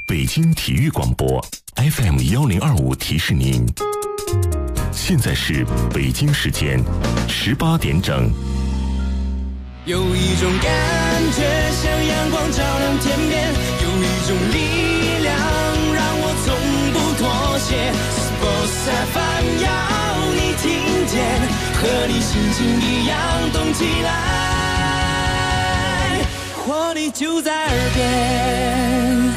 北京体育广播 FM1025提示您，现在是北京时间18点整。 有一种感觉像阳光照亮天边，有一种力量让我从不妥协。Sports FM 要你听见，和你心情一样动起来，活力就在耳边。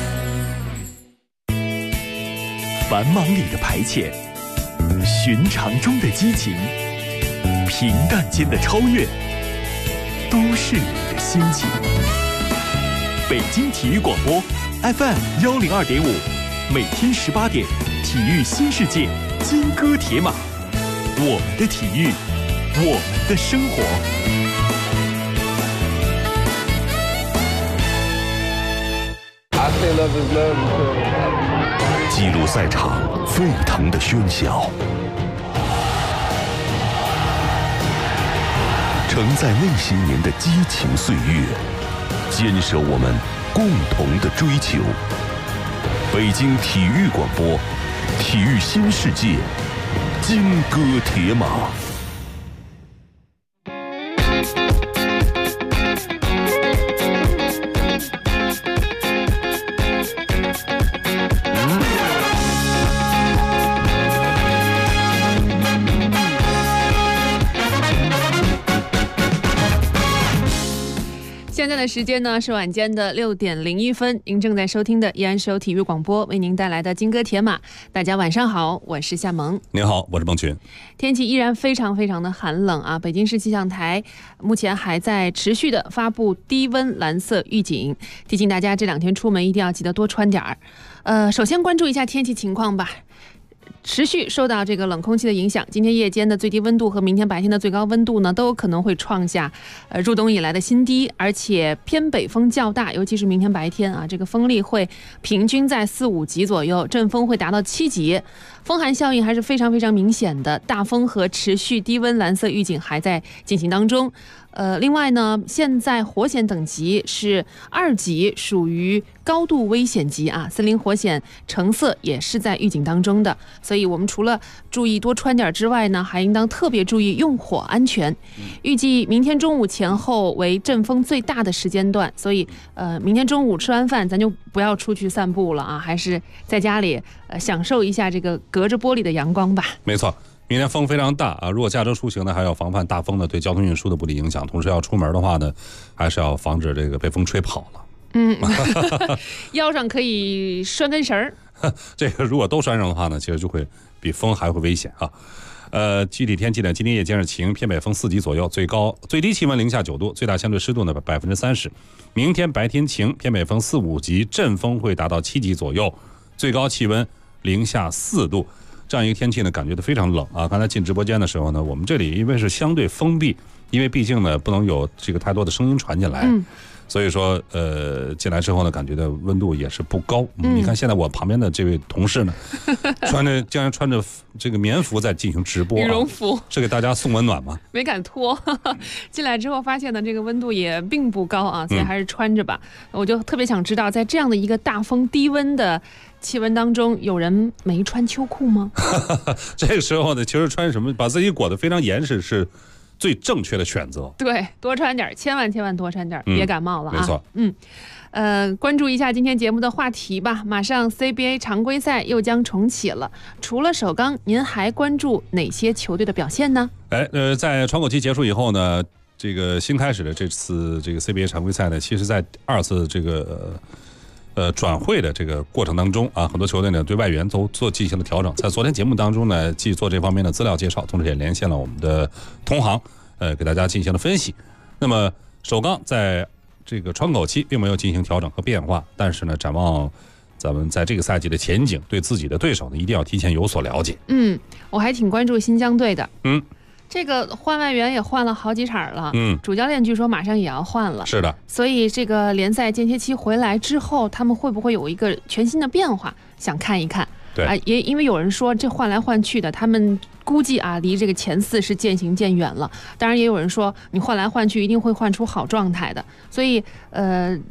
繁忙里的排遣，寻常中的激情，平淡间的超越，都是你的心情。北京体育广播 FM102.5，每天18点，体育新世界，金戈铁马，我们的体育，我们的生活。 记录赛场沸腾的喧嚣，承载那些年的激情岁月，坚守我们共同的追求。北京体育广播，体育新世界，金戈铁马。 现在的时间呢是晚间的6点01分，您正在收听的依然是由体育广播为您带来的金戈铁马。大家晚上好，我是夏萌。 您好，我是孟群。 天气依然非常的寒冷啊！北京市气象台目前还在持续的发布低温蓝色预警，提醒大家这2天出门一定要记得多穿点儿。首先关注一下天气情况吧。持续受到这个冷空气的影响，今天夜间的最低温度和明天白天的最高温度呢，都有可能会创下入冬以来的新低，而且偏北风较大，尤其是明天白天啊，这个风力会平均在4、5级左右，阵风会达到7级，风寒效应还是非常明显的，大风和持续低温蓝色预警还在进行当中。另外呢，现在火险等级是2级，属于高度危险级啊，森林火险橙色也是在预警当中的，所以我们除了注意多穿点之外呢，还应当特别注意用火安全。预计明天中午前后为阵风最大的时间段，所以明天中午吃完饭咱就不要出去散步了啊，还是在家里享受一下这个隔着玻璃的阳光吧。 没错。明天风非常大啊！如果驾车出行呢，还要防范大风呢对交通运输的不利影响。同时要出门的话呢，还是要防止这个被风吹跑了。 腰上可以拴根绳儿。 这个如果都拴上的话呢，其实就会比风还会危险啊。具体天气呢，今天夜间是晴，偏北风4级左右，最低气温零下9度，最大相对湿度呢30%。明天白天晴，偏北风4、5级，阵风会达到7级左右，最高气温零下4度。这样一个天气呢，感觉到非常冷啊！刚才进直播间的时候呢，我们这里因为是相对封闭，因为毕竟呢不能有这个太多的声音传进来，所以说进来之后呢，感觉的温度也是不高。你看现在我旁边的这位同事呢，竟然穿着这个棉服在进行直播， 羽绒服， 是给大家送温暖吗？ 没敢脱，进来之后发现呢，这个温度也并不高啊，所以还是穿着吧。我就特别想知道，在这样的一个大风低温的气温当中，有人没穿秋裤吗？ 这个时候呢，其实穿什么把自己裹得非常严实是最正确的选择。 对，多穿点，千万多穿点，别感冒了啊！ 没错。 关注一下今天节目的话题吧。马上 CBA 常规赛又将重启了，除了首钢，您还关注哪些球队的表现呢？ 在窗口期结束以后呢，这个新开始的这次这个 CBA 常规赛呢，其实在2次这个转会的这个过程当中啊，很多球队呢对外援都进行了调整。在昨天节目当中呢，既做这方面的资料介绍，同时也连线了我们的同行，给大家进行了分析。那么首钢在这个窗口期并没有进行调整和变化，但是呢，展望咱们在这个赛季的前景，对自己的对手呢一定要提前有所了解。 我还挺关注新疆队的。这个换外援也换了好几场了，主教练据说马上也要换了。 是的， 所以这个联赛间歇期回来之后，他们会不会有一个全新的变化？想看一看。 对啊， 也因为有人说这换来换去的，他们估计啊离这个前4是渐行渐远了。当然也有人说你换来换去一定会换出好状态的。所以在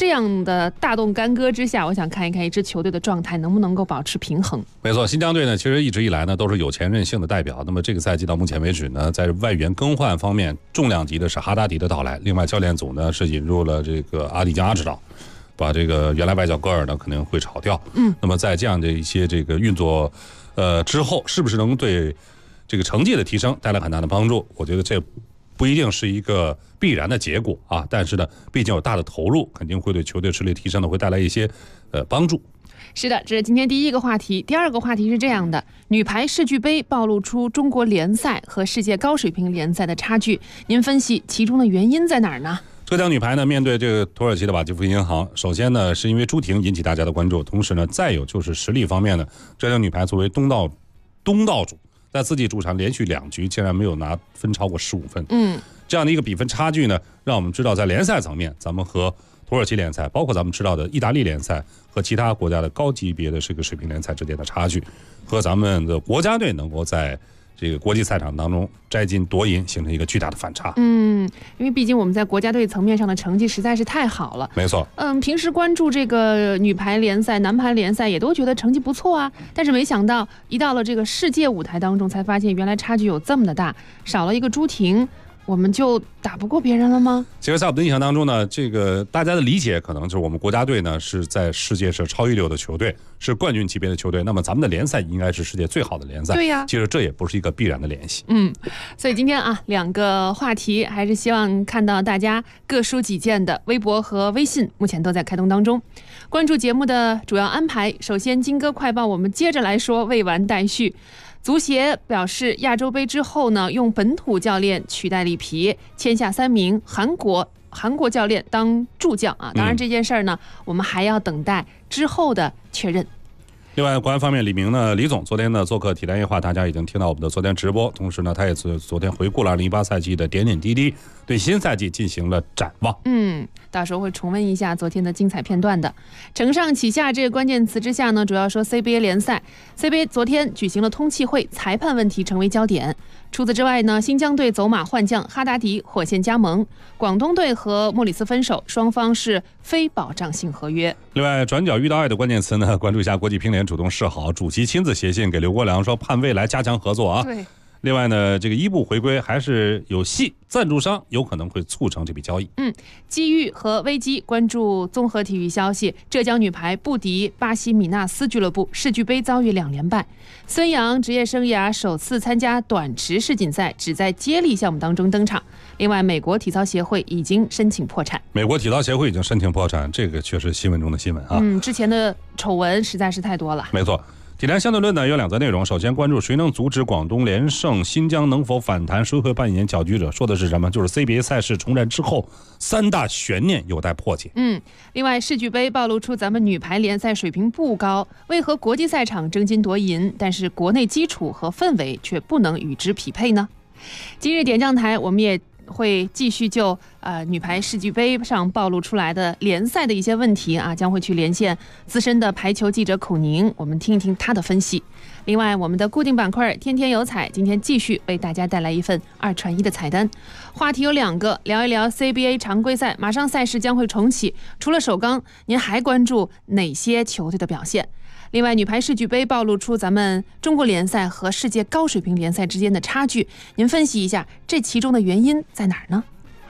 这样的大动干戈之下，我想看一看一支球队的状态能不能够保持平衡。 没错，新疆队呢，其实一直以来呢都是有钱任性的代表。那么这个赛季到目前为止呢，在外援更换方面，重量级的是哈达迪的到来，另外教练组呢是引入了这个阿迪江阿指导，把这个原来外教戈尔呢可能会炒掉。那么在这样的一些这个运作之后，是不是能对这个成绩的提升带来很大的帮助？我觉得这不一定是一个必然的结果啊，但是呢，毕竟有大的投入，肯定会对球队实力提升呢会带来一些帮助。 是的，这是今天第一个话题。第二个话题是这样的：女排世俱杯暴露出中国联赛和世界高水平联赛的差距，您分析其中的原因在哪儿呢？ 浙江女排呢，面对这个土耳其的瓦基弗银行，首先呢是因为朱婷引起大家的关注，同时呢再有就是实力方面呢，浙江女排作为东道主，在自己主场连续2局竟然没有拿分超过15分。这样的一个比分差距呢，让我们知道在联赛层面，咱们和土耳其联赛，包括咱们知道的意大利联赛和其他国家的高级别的这个水平联赛之间的差距，和咱们的国家队能够在这个国际赛场当中摘金夺银形成一个巨大的反差。 因为毕竟我们在国家队层面上的成绩实在是太好了。 没错。 平时关注这个女排联赛、男排联赛也都觉得成绩不错啊，但是没想到一到了这个世界舞台当中，才发现原来差距有这么的大，少了一个朱婷，我们就打不过别人了吗？ 其实在我们的印象当中呢，这个大家的理解可能就是我们国家队呢是在世界是超一流的球队，是冠军级别的球队，那么咱们的联赛应该是世界最好的联赛。 对呀， 其实这也不是一个必然的联系。 所以今天啊，2个话题还是希望看到大家各抒己见的。微博和微信目前都在开通当中。关注节目的主要安排，首先金歌快报我们接着来说，未完待续。足协表示，亚洲杯之后呢，用本土教练取代里皮，签下3名韩国教练当助教啊。当然这件事儿呢，我们还要等待之后的确认。 另外，国安方面，李总昨天呢做客体坛夜话，大家已经听到我们的昨天直播，同时呢，他也昨天回顾了2018赛季的点点滴滴，对新赛季进行了展望。 到时候会重温一下昨天的精彩片段的。承上启下这个关键词之下呢，主要说 CBA 联赛。CBA 昨天举行了通气会，裁判问题成为焦点。除此之外呢，新疆队走马换将，哈达迪火线加盟；广东队和莫里斯分手，双方是非保障性合约。 另外，转角遇到爱的关键词呢，关注一下国际乒联主动示好，主席亲自写信给刘国梁说盼未来加强合作啊。 对。 另外呢，这个伊布回归还是有戏，赞助商有可能会促成这笔交易。 机遇和危机，关注综合体育消息。浙江女排不敌巴西米纳斯俱乐部，世俱杯遭遇2连败。孙杨职业生涯首次参加短池世锦赛，只在接力项目当中登场。另外，美国体操协会已经申请破产。 美国体操协会已经申请破产，这个确实新闻中的新闻啊。 之前的丑闻实在是太多了。 没错。体坛相对论呢有2则内容，首先关注谁能阻止广东连胜，新疆能否反弹，谁会扮演搅局者，说的是什么？就是 CBA 赛事重战之后3大悬念有待破解。 另外世俱杯暴露出咱们女排联赛水平不高，为何国际赛场争金夺银，但是国内基础和氛围却不能与之匹配呢？今日点将台我们也会继续就女排世俱杯上暴露出来的联赛的一些问题啊，将会去连线资深的排球记者口宁，我们听一听他的分析。另外，我们的固定板块天天有彩，今天继续为大家带来一份2传1的彩单。话题有2个，聊一聊 CBA 常规赛，马上赛事将会重启，除了首钢，您还关注哪些球队的表现？另外，女排世俱杯暴露出咱们中国联赛和世界高水平联赛之间的差距，您分析一下这其中的原因在哪儿呢？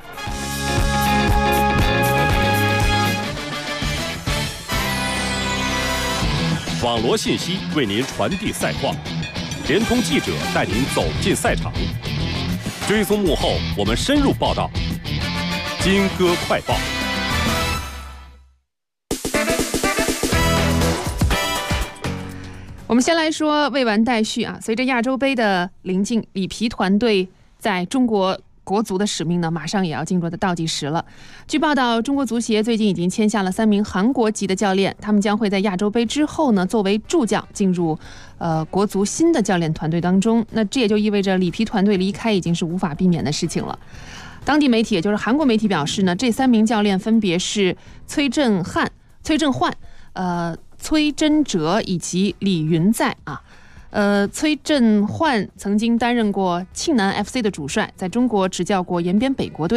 网罗信息为您传递赛况，联通记者带您走进赛场，追踪幕后，我们深入报道。金歌快报。 我们先来说未完待续啊，随着亚洲杯的临近，里皮团队在中国国足的使命呢，马上也要进入的倒计时了。据报道，中国足协最近已经签下了3名韩国籍的教练，他们将会在亚洲杯之后呢，作为助教进入国足新的教练团队当中。那这也就意味着里皮团队离开已经是无法避免的事情了。当地媒体，也就是韩国媒体表示呢，这3名教练分别是崔振焕、崔真哲以及李云在啊。崔振焕曾经担任过庆南 FC 的主帅，在中国执教过延边北国队。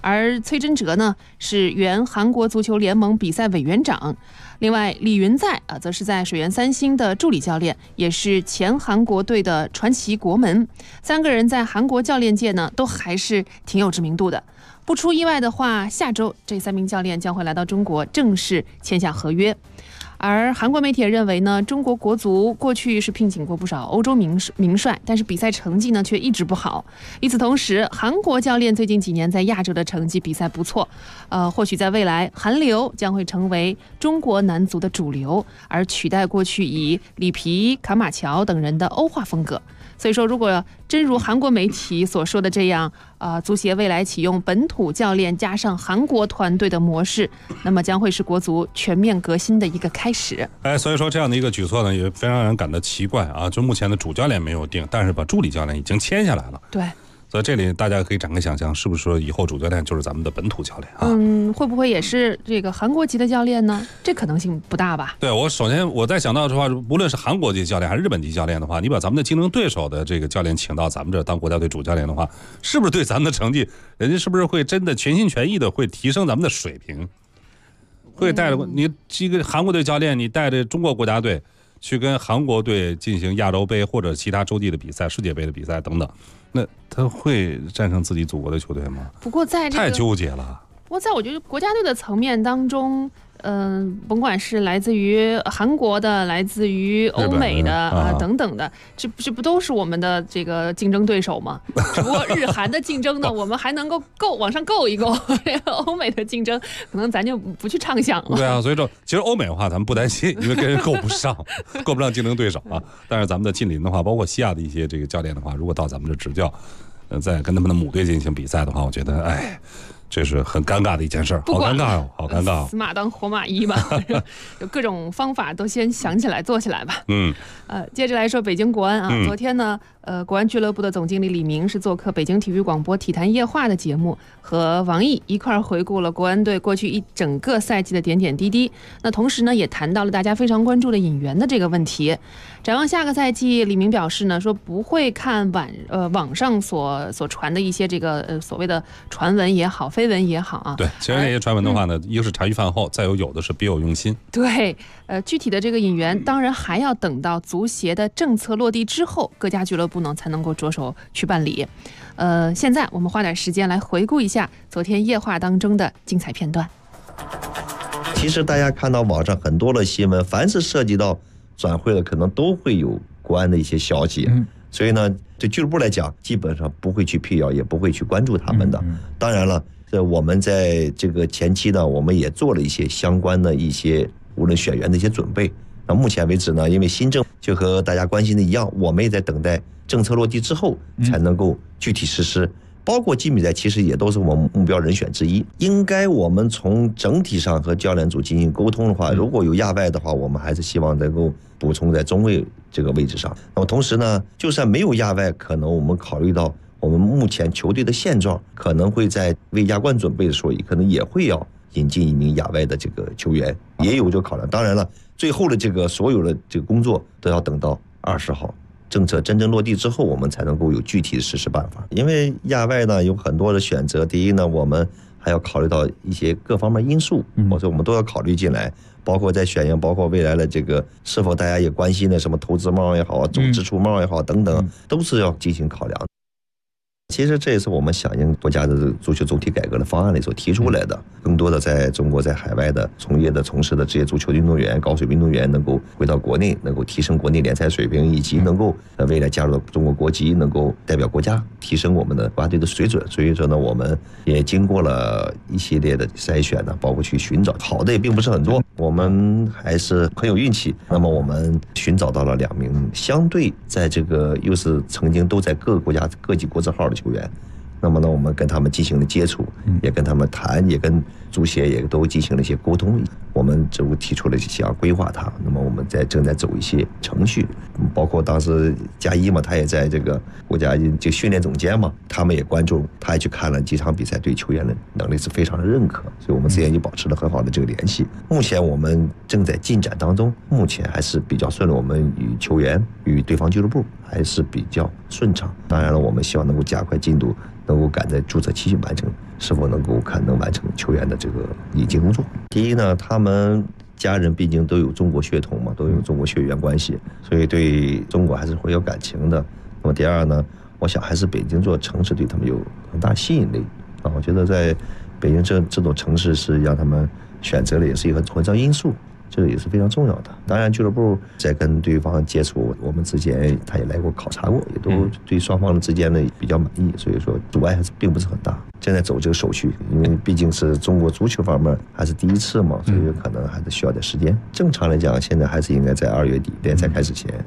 而崔真哲呢是原韩国足球联盟比赛委员长。另外，李云在则是在水原三星的助理教练，也是前韩国队的传奇国门。3个人在韩国教练界呢都还是挺有知名度的。不出意外的话，下周这3名教练将会来到中国正式签下合约。而韩国媒体也认为呢，中国国足过去是聘请过不少欧洲名帅，但是比赛成绩呢却一直不好。与此同时，韩国教练最近几年在亚洲的成绩比赛不错，或许在未来，韩流将会成为中国男足的主流，而取代过去以里皮、卡马乔等人的欧化风格。所以说，如果真如韩国媒体所说的这样，足协未来启用本土教练加上韩国团队的模式，那么将会是国足全面革新的一个开始。 所以说这样的一个举措呢，也非常让人感到奇怪啊！就目前的主教练没有定，但是把助理教练已经签下来了。 对。 所以这里大家可以展开想象，是不是说以后主教练就是咱们的本土教练啊？ 会不会也是这个韩国籍的教练呢？这可能性不大吧？ 对，首先我在想到的话，无论是韩国籍教练还是日本籍教练的话，你把咱们的竞争对手的这个教练请到咱们这当国家队主教练的话，是不是对咱们的成绩，人家是不是会真的全心全意的会提升咱们的水平？会带着你这个韩国队教练，你带着中国国家队去跟韩国队进行亚洲杯或者其他洲际的比赛、世界杯的比赛等等，那他会战胜自己祖国的球队吗？ 不过在太纠结了。 不过在我觉得国家队的层面当中，甭管是来自于韩国的、来自于欧美的等等的，这不都是我们的这个竞争对手吗？只不过日韩的竞争呢，我们还能够往上够一够，欧美的竞争可能咱就不去畅想了。 对啊，所以说其实欧美的话咱们不担心，因为跟人够不上竞争对手啊。但是咱们的近邻的话，包括西亚的一些这个教练的话，如果到咱们这执教，再跟他们的母队进行比赛的话，我觉得这是很尴尬的一件事，好尴尬哦，好尴尬哦！ 死马当活马医吧，有各种方法都先想起来做起来吧。接着来说北京国安啊，昨天呢，国安俱乐部的总经理李明是做客北京体育广播体坛夜话的节目，和王毅一块回顾了国安队过去一整个赛季的点点滴滴。那同时呢，也谈到了大家非常关注的引援的这个问题。展望下个赛季，李明表示呢，说不会看网上所传的一些这个所谓的传闻也好、绯闻也好啊。 对，其实那些传闻的话呢，一个是茶余饭后，再有的是别有用心。 对，具体的这个引援，当然还要等到足协的政策落地之后，各家俱乐部呢才能够着手去办理。现在我们花点时间来回顾一下昨天夜话当中的精彩片段。 其实大家看到网上很多的新闻，凡是涉及到转会的，可能都会有国安的一些消息。所以呢，对俱乐部来讲，基本上不会去辟谣，也不会去关注他们的。当然了，我们在这个前期呢，我们也做了一些相关的一些无论选员的一些准备。那目前为止呢，因为新政就和大家关心的一样，我们也在等待政策落地之后才能够具体实施。包括季比赛其实也都是我们目标人选之一。应该我们从整体上和教练组进行沟通的话，如果有亚外的话，我们还是希望能够补充在中卫这个位置上。那么同时呢，就算没有亚外，可能我们考虑到我们目前球队的现状，可能会在为亚冠准备的时候，可能也会要引进一名亚外的这个球员，也有这个考量。当然了，最后的这个所有的这个工作都要等到20号。政策真正落地之后，我们才能够有具体的实施办法。因为亚外呢有很多的选择，第一呢，我们还要考虑到一些各方面因素，或者我们都要考虑进来，包括在选员，包括未来的这个是否大家也关心的什么投资帽也好，总支出帽也好等等，都是要进行考量。其实这也是我们响应国家的足球总体改革的方案里所提出来的，更多的在中国在海外的从事的职业足球运动员、高水平运动员能够回到国内，能够提升国内联赛水平，以及能够未来加入中国国籍，能够代表国家提升我们的国家队的水准。所以说呢，我们也经过了一系列的筛选呢，包括去寻找，好的也并不是很多，我们还是很有运气。那么我们寻找到了2名相对在这个又是曾经都在各个国家各级国字号的球员，那么呢，我们跟他们进行了接触，也跟他们谈，也跟足协也都进行了一些沟通。我们就提出了想规划它，那么我们正在走一些程序，包括当时加一嘛，他也在这个国家就训练总监嘛，他们也关注，他也去看了几场比赛，对球员的能力是非常的认可，所以我们之间就保持了很好的这个联系。目前我们正在进展当中，目前还是比较顺利，我们与球员与对方俱乐部还是比较顺畅。当然了，我们希望能够加快进度，能够赶在注册期完成是否能够完成球员的这个引进工作。第一呢，他们家人毕竟都有中国血统嘛，都有中国血缘关系，所以对中国还是会有感情的。那么第二呢，我想还是北京这座城市对他们有很大吸引力啊。我觉得在北京这种城市是让他们选择了，也是一个很重要因素。这个也是非常重要的。当然，俱乐部在跟对方接触，我们之前他也来过考察过，也都对双方之间的比较满意，所以说阻碍还是并不是很大。现在走这个手续，因为毕竟是中国足球方面还是第一次嘛，所以可能还是需要点时间。正常来讲，现在还是应该在2月底联赛开始前。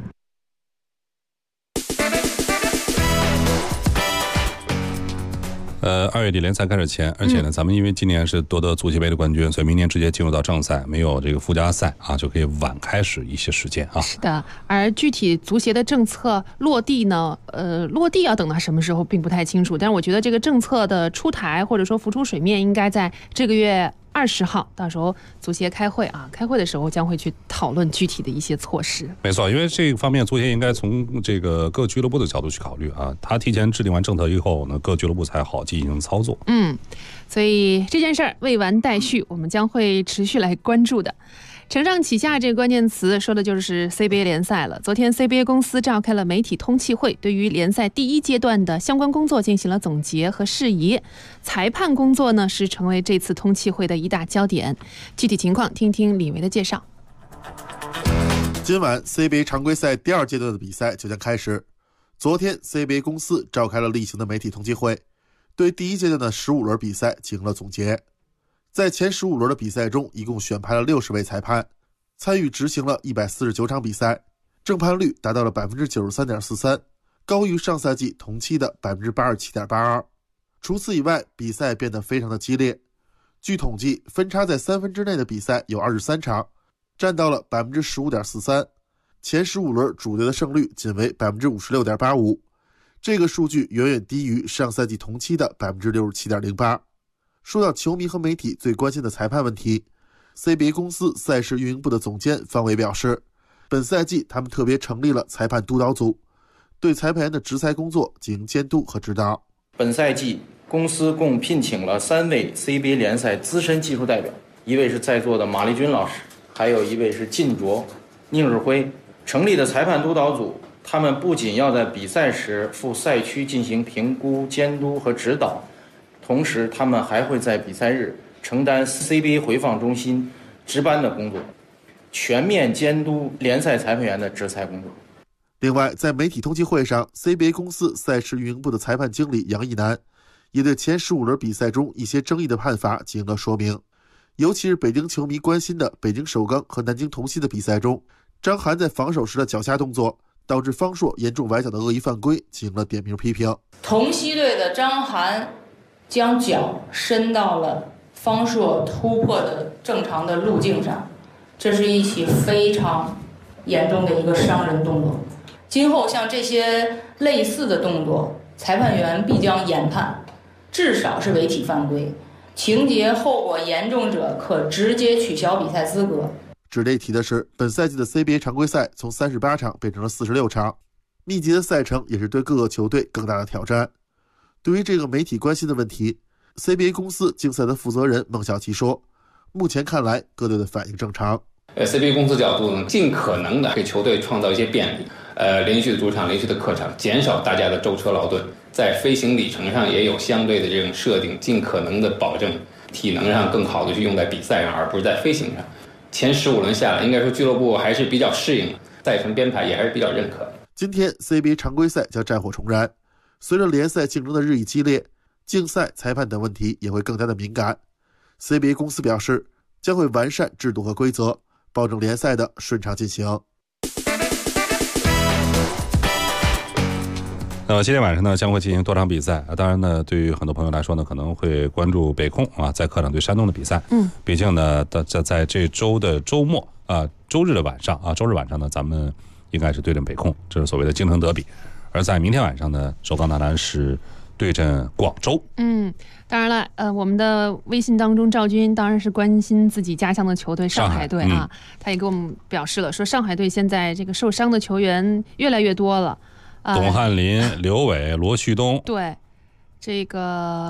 2月底联赛开始前，而且呢，咱们因为今年是夺得足协杯的冠军，所以明年直接进入到正赛，没有这个附加赛啊，就可以晚开始一些时间啊。 是的，而具体足协的政策落地呢，落地要等到什么时候并不太清楚，但是我觉得这个政策的出台或者说浮出水面，应该在这个月20号，到时候足协开会啊，开会的时候将会去讨论具体的一些措施。 没错，因为这个方面足协应该从这个各俱乐部的角度去考虑啊，他提前制定完政策以后呢，各俱乐部才好进行操作。 所以这件事儿未完待续，我们将会持续来关注的。承上启下这个关键词说的就是 CBA 联赛了。昨天 CBA 公司召开了媒体通气会，对于联赛第1阶段的相关工作进行了总结和释疑。裁判工作呢是成为这次通气会的一大焦点。具体情况听听李维的介绍。 今晚 CBA 常规赛第2阶段的比赛就将开始。昨天 CBA 公司召开了例行的媒体通气会，对第1阶段的15轮比赛进行了总结。在前15轮的比赛中，一共选派了60位裁判，参与执行了149场比赛，正判率达到了 93.43%， 高于上赛季同期的 87.82%。 除此以外，比赛变得非常的激烈。据统计，分差在3分之内的比赛有23场，占到了 15.43%， 前15轮主队的胜率仅为 56.85%， 这个数据远远低于上赛季同期的 67.08%。说到球迷和媒体最关心的裁判问题， CBA 公司赛事运营部的总监方伟表示，本赛季他们特别成立了裁判督导组，对裁判员的执裁工作进行监督和指导。 本赛季公司共聘请了3位 CBA 联赛资深技术代表，一位是在座的马立军老师，还有一位是靳卓、宁日辉。成立的裁判督导组，他们不仅要在比赛时赴赛区进行评估、监督和指导，同时他们还会在比赛日承担 CBA 回放中心值班的工作，全面监督联赛裁判员的执裁工作。 另外，在媒体通气会上， CBA 公司赛事运营部的裁判经理杨义南也对前15轮比赛中一些争议的判罚进行了说明，尤其是北京球迷关心的北京首钢和南京同曦的比赛中，张涵在防守时的脚下动作导致方硕严重崴脚的恶意犯规进行了点名批评。 同曦队的张涵将脚伸到了方硕突破的正常的路径上，这是一起非常严重的一个伤人动作。今后像这些类似的动作，裁判员必将严判，至少是违体犯规，情节后果严重者可直接取消比赛资格。 值得一提的是，本赛季的 CBA 常规赛从38场变成了46场，密集的赛程也是对各个球队更大的挑战。对于这个媒体关心的问题， CBA 公司竞赛的负责人孟小琪说，目前看来各队的反应正常。 CBA 公司角度呢，尽可能的给球队创造一些便利，连续的主场、连续的客场，减少大家的舟车劳顿，在飞行里程上也有相对的这种设定，尽可能的保证体能上更好的去用在比赛上，而不是在飞行上。前15轮下来，应该说俱乐部还是比较适应，赛程编排也还是比较认可。 今天 CBA 常规赛将战火重燃，随着联赛竞争的日益激烈，竞赛、裁判等问题也会更加的敏感。CBA 公司表示，将会完善制度和规则，保证联赛的顺畅进行。 今天晚上呢将会进行多场比赛，当然呢，对于很多朋友来说呢，可能会关注北控啊在客场对山东的比赛。毕竟呢，在这周的周末啊，周日晚上呢，咱们应该是对阵北控，这是所谓的京城德比。而在明天晚上呢，首钢大蓝是对阵广州。 当然了，我们的微信当中，赵军当然是关心自己家乡的球队上海队啊，他也给我们表示了，说上海队现在这个受伤的球员越来越多了。 董翰林、刘伟、罗旭东， 对，这个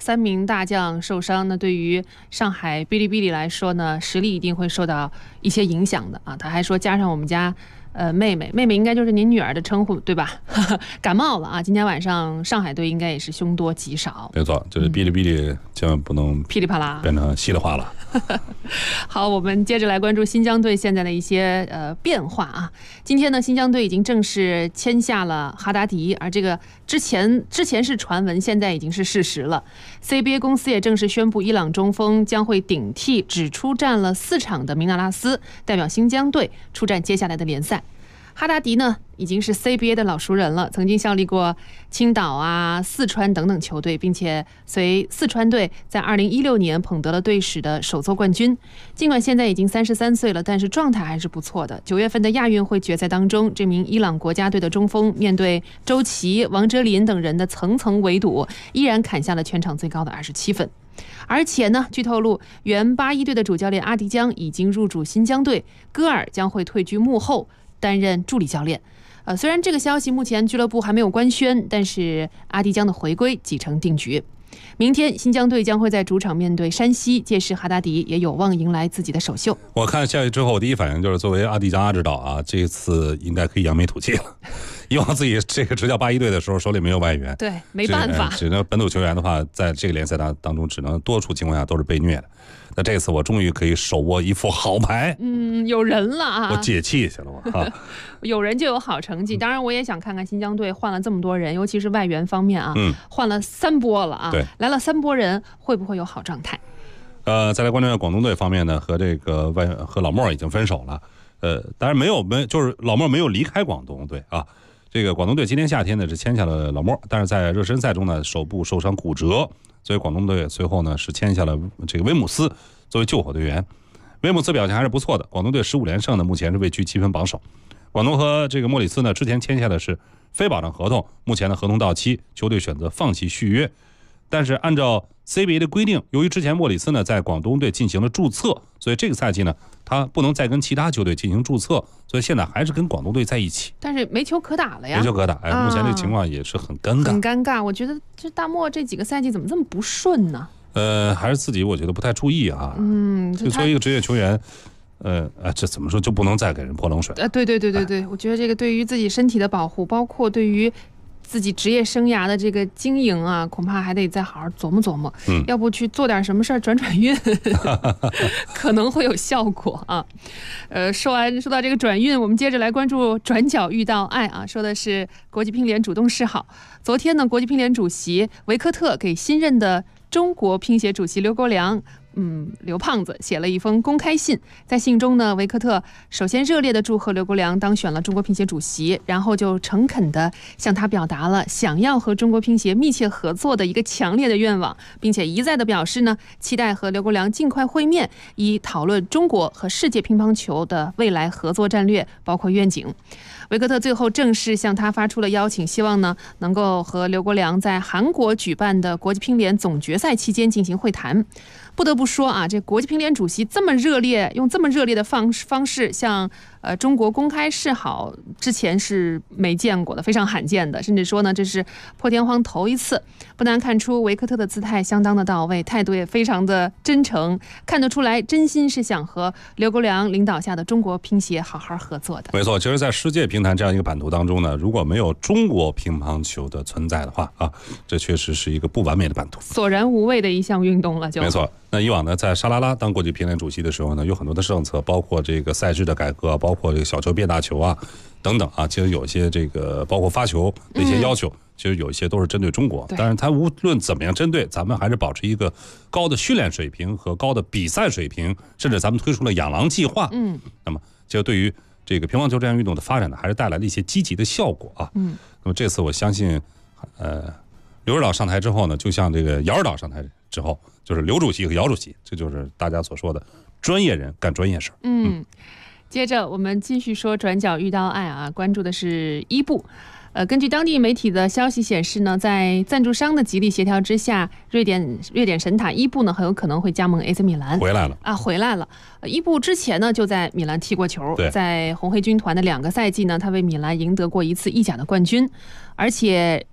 3名大将受伤，那对于上海哔哩哔哩来说呢，实力一定会受到一些影响的啊。他还说，加上我们家妹妹应该就是您女儿的称呼对吧？感冒了啊，今天晚上上海队应该也是凶多吉少。 没错，就是哔哩哔哩千万不能噼里啪啦变成稀里哗啦。 好，我们接着来关注新疆队现在的一些变化啊。今天呢，新疆队已经正式签下了哈达迪，而这个之前是传闻，现在已经是事实了。CBA 公司也正式宣布，伊朗中锋将会顶替只出战了4场的明纳拉斯，代表新疆队出战接下来的联赛。哈达迪呢，已经是 CBA 的老熟人了，曾经效力过青岛啊、四川等等球队，并且随四川队在2016年捧得了队史的首座冠军。尽管现在已经33岁了，但是状态还是不错的。9月份的亚运会决赛当中，这名伊朗国家队的中锋面对周琦、王哲林等人的层层围堵，依然砍下了全场最高的27分。而且呢，据透露，原81队的主教练阿迪江已经入主新疆队，戈尔将会退居幕后，担任助理教练。虽然这个消息目前俱乐部还没有官宣，但是阿迪江的回归几成定局。明天新疆队将会在主场面对山西，届时哈达迪也有望迎来自己的首秀。 我看消息之后，我第一反应就是作为阿迪江阿指导啊，这次应该可以扬眉吐气了。以往自己这个执教81队的时候，手里没有外援， 对，没办法， 只能本土球员的话，在这个联赛当中，只能多数情况下都是被虐的。那这次我终于可以手握一副好牌， 有人了啊！ 我解气去了我啊！ 有人就有好成绩。当然，我也想看看新疆队换了这么多人，尤其是外援方面啊，换了3波了啊，来了3波人，会不会有好状态？ 再来关注广东队方面呢，和老莫已经分手了。当然就是老莫没有离开广东队啊。这个广东队今年夏天呢是签下了老莫，但是在热身赛中呢手部受伤骨折，所以广东队随后呢是签下了这个威姆斯作为救火队员。威姆斯表现还是不错的，广东队15连胜呢，目前是位居7分榜首。广东和这个莫里斯呢之前签下的是非保障合同，目前的合同到期，球队选择放弃续约。但是按照 CBA 的规定，由于之前莫里斯呢在广东队进行了注册，所以这个赛季呢他不能再跟其他球队进行注册，所以现在还是跟广东队在一起。 但是没球可打了呀， 没球可打，目前这个情况也是很尴尬， 很尴尬。我觉得这大莫这几个赛季怎么这么不顺呢？ 还是自己我觉得不太注意啊。就作为一个职业球员，这怎么说就不能再给人泼冷水？ 对，我觉得这个对于自己身体的保护，包括对于自己职业生涯的这个经营啊，恐怕还得再好好琢磨琢磨。要不去做点什么事儿转运，可能会有效果啊。说到这个转运，我们接着来关注转角遇到爱啊，说的是国际乒联主动示好。昨天呢，国际乒联主席维克特给新任的中国乒协主席刘国梁刘胖子写了一封公开信，在信中呢，维克特首先热烈地祝贺刘国梁当选了中国乒协主席，然后就诚恳地向他表达了想要和中国乒协密切合作的一个强烈的愿望，并且一再地表示呢，期待和刘国梁尽快会面，以讨论中国和世界乒乓球的未来合作战略，包括愿景。维克特最后正式向他发出了邀请，希望呢能够和刘国梁在韩国举办的国际乒联总决赛期间进行会谈。不得不说啊，这国际乒联主席这么热烈，用这么热烈的方式向中国公开示好，之前是没见过的，非常罕见的，甚至说呢，这是破天荒头一次。不难看出维克特的姿态相当的到位，态度也非常的真诚，看得出来真心是想和刘国梁领导下的中国乒协好好合作的。 没错，其实在世界乒坛这样一个版图当中呢，如果没有中国乒乓球的存在的话啊，这确实是一个不完美的版图， 索然无味的一项运动了就。 没错。那以往呢，在沙拉拉当国际乒联主席的时候呢，有很多的政策，包括这个赛制的改革，包括这个小球变大球啊，等等啊，其实有一些这个包括发球的一些要求，其实有一些都是针对中国。但是它无论怎么样针对，咱们还是保持一个高的训练水平和高的比赛水平，甚至咱们推出了养狼计划。那么就对于这个乒乓球这项运动的发展呢，还是带来了一些积极的效果啊。那么这次我相信，刘指导上台之后呢，就像这个姚指导上台之后，就是刘主席和姚主席，这就是大家所说的专业人干专业事。 接着我们继续说转角遇到爱啊，关注的是伊布。根据当地媒体的消息显示呢，在赞助商的极力协调之下，瑞典神塔伊布呢很有可能会加盟 AC 米兰。回来了。伊布之前呢就在米兰踢过球，在红黑军团的2个赛季呢，他为米兰赢得过1次意甲的冠军，而且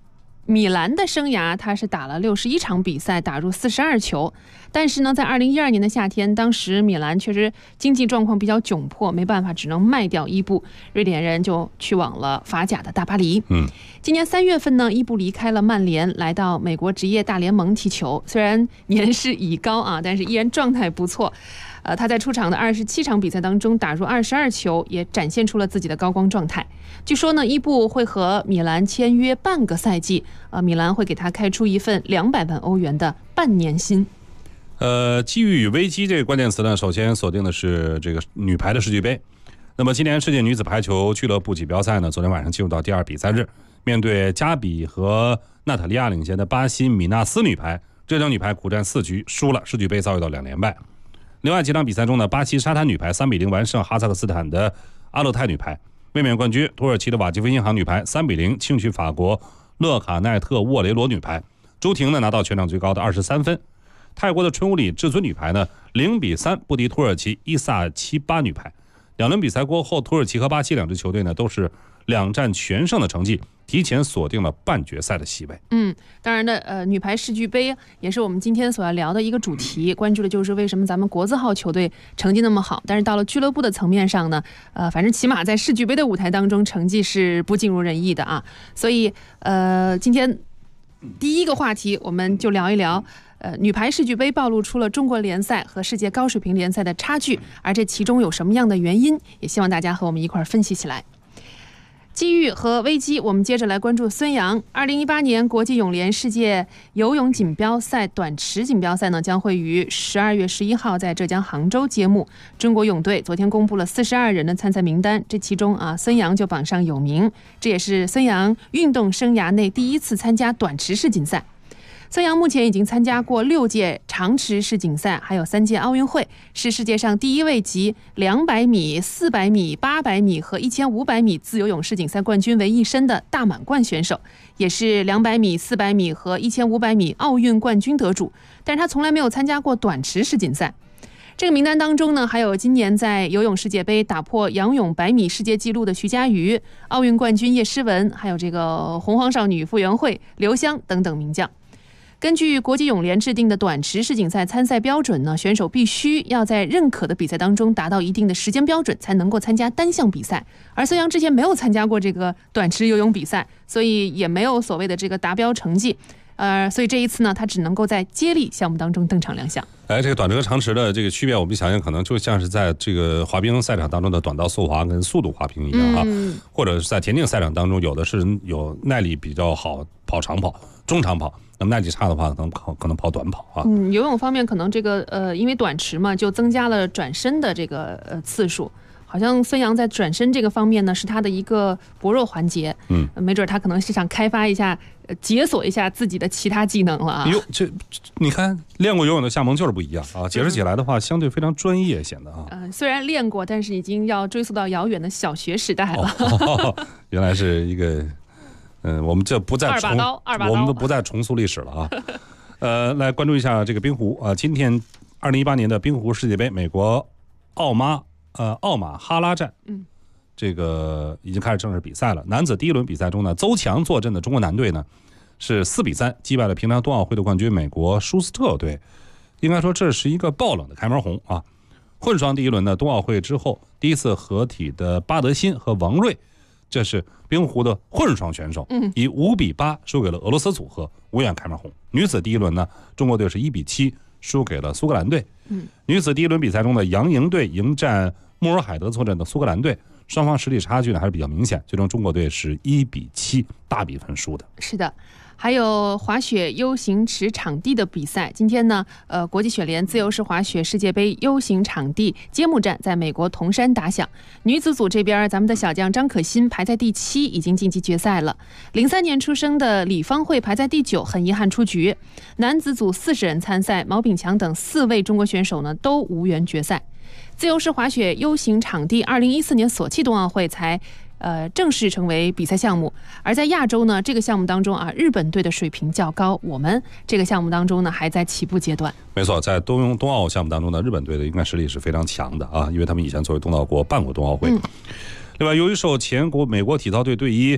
米兰的生涯他是打了61场比赛，打入42球。但是呢，在2012年的夏天，当时米兰确实经济状况比较窘迫，没办法，只能卖掉伊布，瑞典人就去往了法甲的大巴黎。今年3月份呢，伊布离开了曼联，来到美国职业大联盟踢球。虽然年事已高啊，但是依然状态不错。他在出场的27场比赛当中打入22球，也展现出了自己的高光状态。据说呢，伊布会和米兰签约半个赛季，米兰会给他开出一份200万欧元的半年薪。 机遇与危机这个关键词呢，首先锁定的是这个女排的世俱杯。那么今年世界女子排球俱乐部锦标赛呢，昨天晚上进入到第2比赛日，面对加比和纳塔利亚领衔的巴西米纳斯女排，浙江女排苦战4局输了，世俱杯遭遇到2连败。另外几场比赛中呢，巴西沙滩女排3比0完胜哈萨克斯坦的阿勒泰女排，卫冕冠军土耳其的瓦基弗银行女排3比0轻取法国勒卡奈特沃雷罗女排，周婷呢拿到全场最高的23分。泰国的春武里至尊女排呢0比3不敌土耳其伊萨奇巴女排。2轮比赛过后，土耳其和巴西2支球队呢都是2战全胜的成绩，提前锁定了半决赛的席位。 当然的，女排世俱杯也是我们今天所要聊的一个主题，关注的就是为什么咱们国字号球队成绩那么好，但是到了俱乐部的层面上呢，反正起码在世俱杯的舞台当中，成绩是不尽如人意的啊。所以，今天第一个话题我们就聊一聊。女排世俱杯暴露出了中国联赛和世界高水平联赛的差距，而这其中有什么样的原因，也希望大家和我们一块儿分析起来。机遇和危机，我们接着来关注孙杨。2018年国际泳联世界游泳锦标赛短池锦标赛呢，将会于12月11号在浙江杭州揭幕。中国泳队昨天公布了42人的参赛名单，这其中孙杨就榜上有名，这也是孙杨运动生涯内第一次参加短池世锦赛。孙杨目前已经参加过6届长池世锦赛，还有3届奥运会，是世界上第一位集200米、400米、800米和1500米自由泳世锦赛冠军为一身的大满贯选手，也是200米、400米和1500米奥运冠军得主，但是他从来没有参加过短池世锦赛。这个名单当中呢，还有今年在游泳世界杯打破仰泳100米世界纪录的徐嘉余、奥运冠军叶诗文，还有这个洪荒少女傅园慧、刘湘等等名将。根据国际泳联制定的短池世锦赛参赛标准呢，选手必须要在认可的比赛当中达到一定的时间标准，才能够参加单项比赛。而孙杨之前没有参加过这个短池游泳比赛，所以也没有所谓的这个达标成绩。所以这一次呢，他只能够在接力项目当中登场亮相。 这个短池和长池的这个区别，我们想想可能就像是在这个滑冰赛场当中的短道速滑跟速度滑冰一样啊，或者是在田径赛场当中，有的是有耐力比较好，跑长跑、中长跑。那么耐力差的话，可能跑短跑啊。 游泳方面可能这个因为短池嘛，就增加了转身的这个次数。好像孙杨在转身这个方面呢，是他的一个薄弱环节。没准他可能是想开发一下、解锁一下自己的其他技能了啊。 这你看练过游泳的夏萌就是不一样啊，解释起来的话相对非常专业显得啊。 虽然练过，但是已经要追溯到遥远的小学时代了。 原来是一个。我们这不再我们都不再重塑历史了啊。来关注一下这个冰壶啊，今天2018年的冰壶世界杯，美国奥马哈拉站，这个已经开始正式比赛了。男子第1轮比赛中呢，邹强坐镇的中国男队呢是4比3击败了平昌冬奥会的冠军美国舒斯特队，应该说这是一个爆冷的开门红啊。混双第1轮呢，冬奥会之后第一次合体的巴德辛和王睿。这是冰壶的混双选手，以5比8输给了俄罗斯组合，无缘开门红。女子第1轮呢，中国队是1比7输给了苏格兰队。女子第1轮比赛中的杨莹队迎战穆尔海德坐镇的苏格兰队，双方实力差距呢还是比较明显，最终中国队是1比7大比分输的。 是的。还有滑雪 U 型池场地的比赛，今天呢，国际雪联自由式滑雪世界杯 U 型场地揭幕战在美国铜山打响。女子组这边，咱们的小将张可欣排在第7，已经晋级决赛了。03年出生的李方慧排在第9，很遗憾出局。男子组40人参赛，毛炳强等4位中国选手呢都无缘决赛。自由式滑雪 U 型场地2014年索契冬奥会才正式成为比赛项目，而在亚洲呢，这个项目当中啊，日本队的水平较高，我们这个项目当中呢还在起步阶段。 没错，在冬奥项目当中呢，日本队的应该实力是非常强的啊，因为他们以前作为东道国办过冬奥会。另外，由于受前美国体操队队医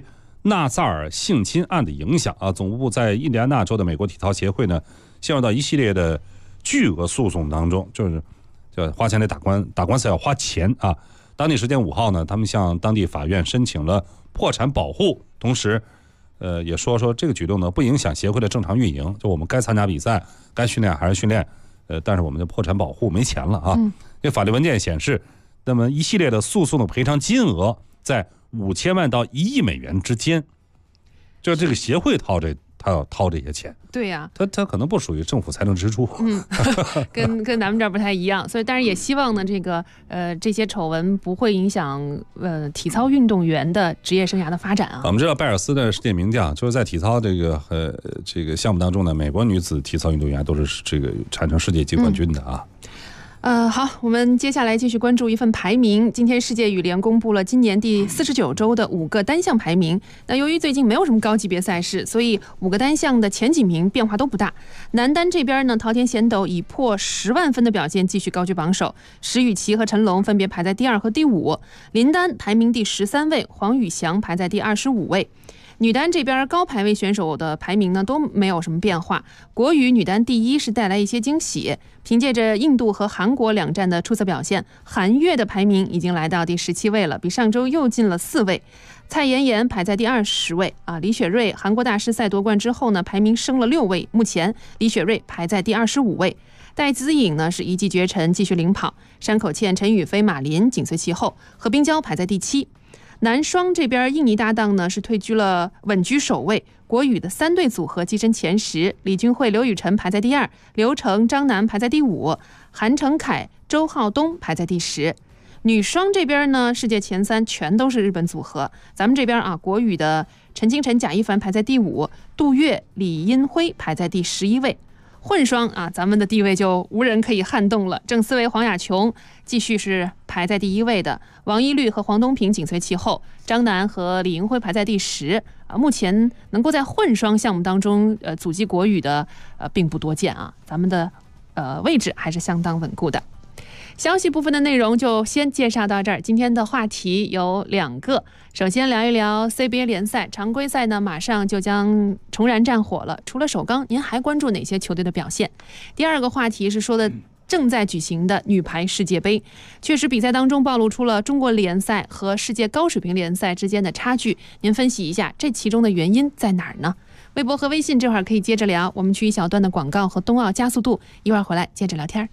纳萨尔性侵案的影响啊，总部在印第安纳州的美国体操协会呢，陷入到一系列的巨额诉讼当中，就是花钱得打官司要花钱啊。当地时间5号呢，他们向当地法院申请了破产保护，同时也说这个举动呢不影响协会的正常运营，就我们该参加比赛该训练还是训练，但是我们的破产保护没钱了啊。这法律文件显示，那么一系列的诉讼的赔偿金额在5000万到1亿美元之间，就这个协会他要掏这些钱。 对呀， 他可能不属于政府财政支出， 跟咱们这儿不太一样，所以但是也希望呢，这些丑闻不会影响体操运动员的职业生涯的发展啊。 我们知道拜尔斯的世界名将，就是在体操这个项目当中呢，美国女子体操运动员都是这个产生世界级冠军的啊。 好，我们接下来继续关注一份排名。今天世界羽联公布了今年第49周的5个单项排名。那由于最近没有什么高级别赛事，所以5个单项的前几名变化都不大。男单这边呢，桃田贤斗以破10万分的表现继续高居榜首，石宇奇和陈龙分别排在第2和第5。林丹排名第13位，黄宇翔排在第25位。女单这边高排位选手的排名呢都没有什么变化，国羽女单第1是带来一些惊喜，凭借着印度和韩国2战的出色表现，韩越的排名已经来到第17位了，比上周又进了4位。蔡妍妍排在第20位啊，李雪芮韩国大师赛夺冠之后呢，排名升了6位，目前李雪芮排在第25位。戴资颖呢是一骑绝尘，继续领跑，山口茜、陈雨菲、马林紧随其后，何冰娇排在第7。男双这边印尼搭档呢是稳居首位，国羽的3对组合跻身前10，李俊慧、刘雨辰排在第2，刘成、张楠排在第5，韩成凯、周浩东排在第10。女双这边呢，世界前3全都是日本组合，咱们这边啊，国羽的陈清晨、贾一凡排在第5，杜月、李英辉排在第11位。混双啊，咱们的地位就无人可以撼动了。郑思维、黄雅琼继续是排在第1位的，王一律和黄东萍紧随其后，张楠和李英辉排在第10。目前能够在混双项目当中阻击国羽的并不多见啊，咱们的位置还是相当稳固的。消息部分的内容就先介绍到这儿。今天的话题有2个，首先聊一聊 CBA 联赛常规赛呢，马上就将重燃战火了。除了首钢，您还关注哪些球队的表现？第2个话题是说的正在举行的女排世界杯，确实比赛当中暴露出了中国联赛和世界高水平联赛之间的差距。您分析一下这其中的原因在哪儿呢？微博和微信这会儿可以接着聊，我们去一小段的广告和冬奥加速度，一会儿回来接着聊天。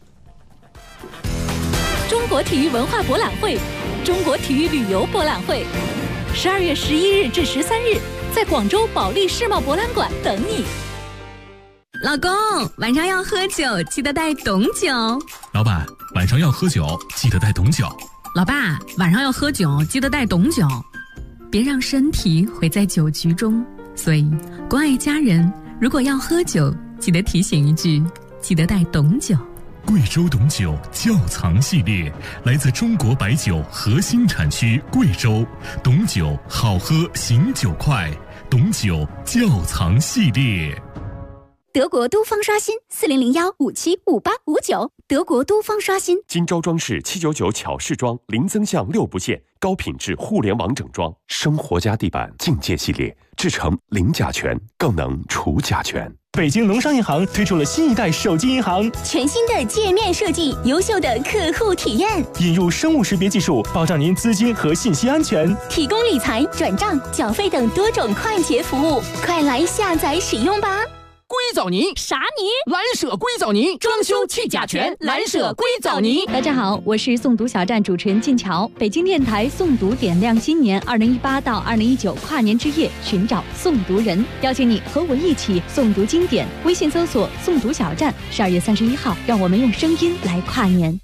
中国体育文化博览会、中国体育旅游博览会，12月11日至13日，在广州保利世贸博览馆等你。 老公，晚上要喝酒，记得带董酒。 老板，晚上要喝酒，记得带董酒。 老爸，晚上要喝酒，记得带董酒。别让身体毁在酒局中。所以，关爱家人，如果要喝酒，记得提醒一句，记得带董酒。 贵州董酒窖藏系列来自中国白酒核心产区贵州，董酒好喝醒酒快，董酒窖藏系列。 德国都方刷新4001575859，德国都方刷新。 金招装饰799巧饰装，零增项6不限，高品质互联网整装。生活家地板境界系列，制成零甲醛，更能除甲醛。 北京农商银行推出了新一代手机银行， 全新的界面设计，优秀的客户体验， 引入生物识别技术，保障您资金和信息安全， 提供理财、转账、缴费等多种快捷服务，快来下载使用吧！ 硅藻泥啥泥？ 蓝舍硅藻泥，装修去甲醛，蓝舍硅藻泥。 大家好，我是诵读小站主持人晋桥。北京电台诵读点亮新年2018到2019跨年之夜，寻找诵读人，邀请你和我一起诵读经典。微信搜索诵读小站，12月31号，让我们用声音来跨年。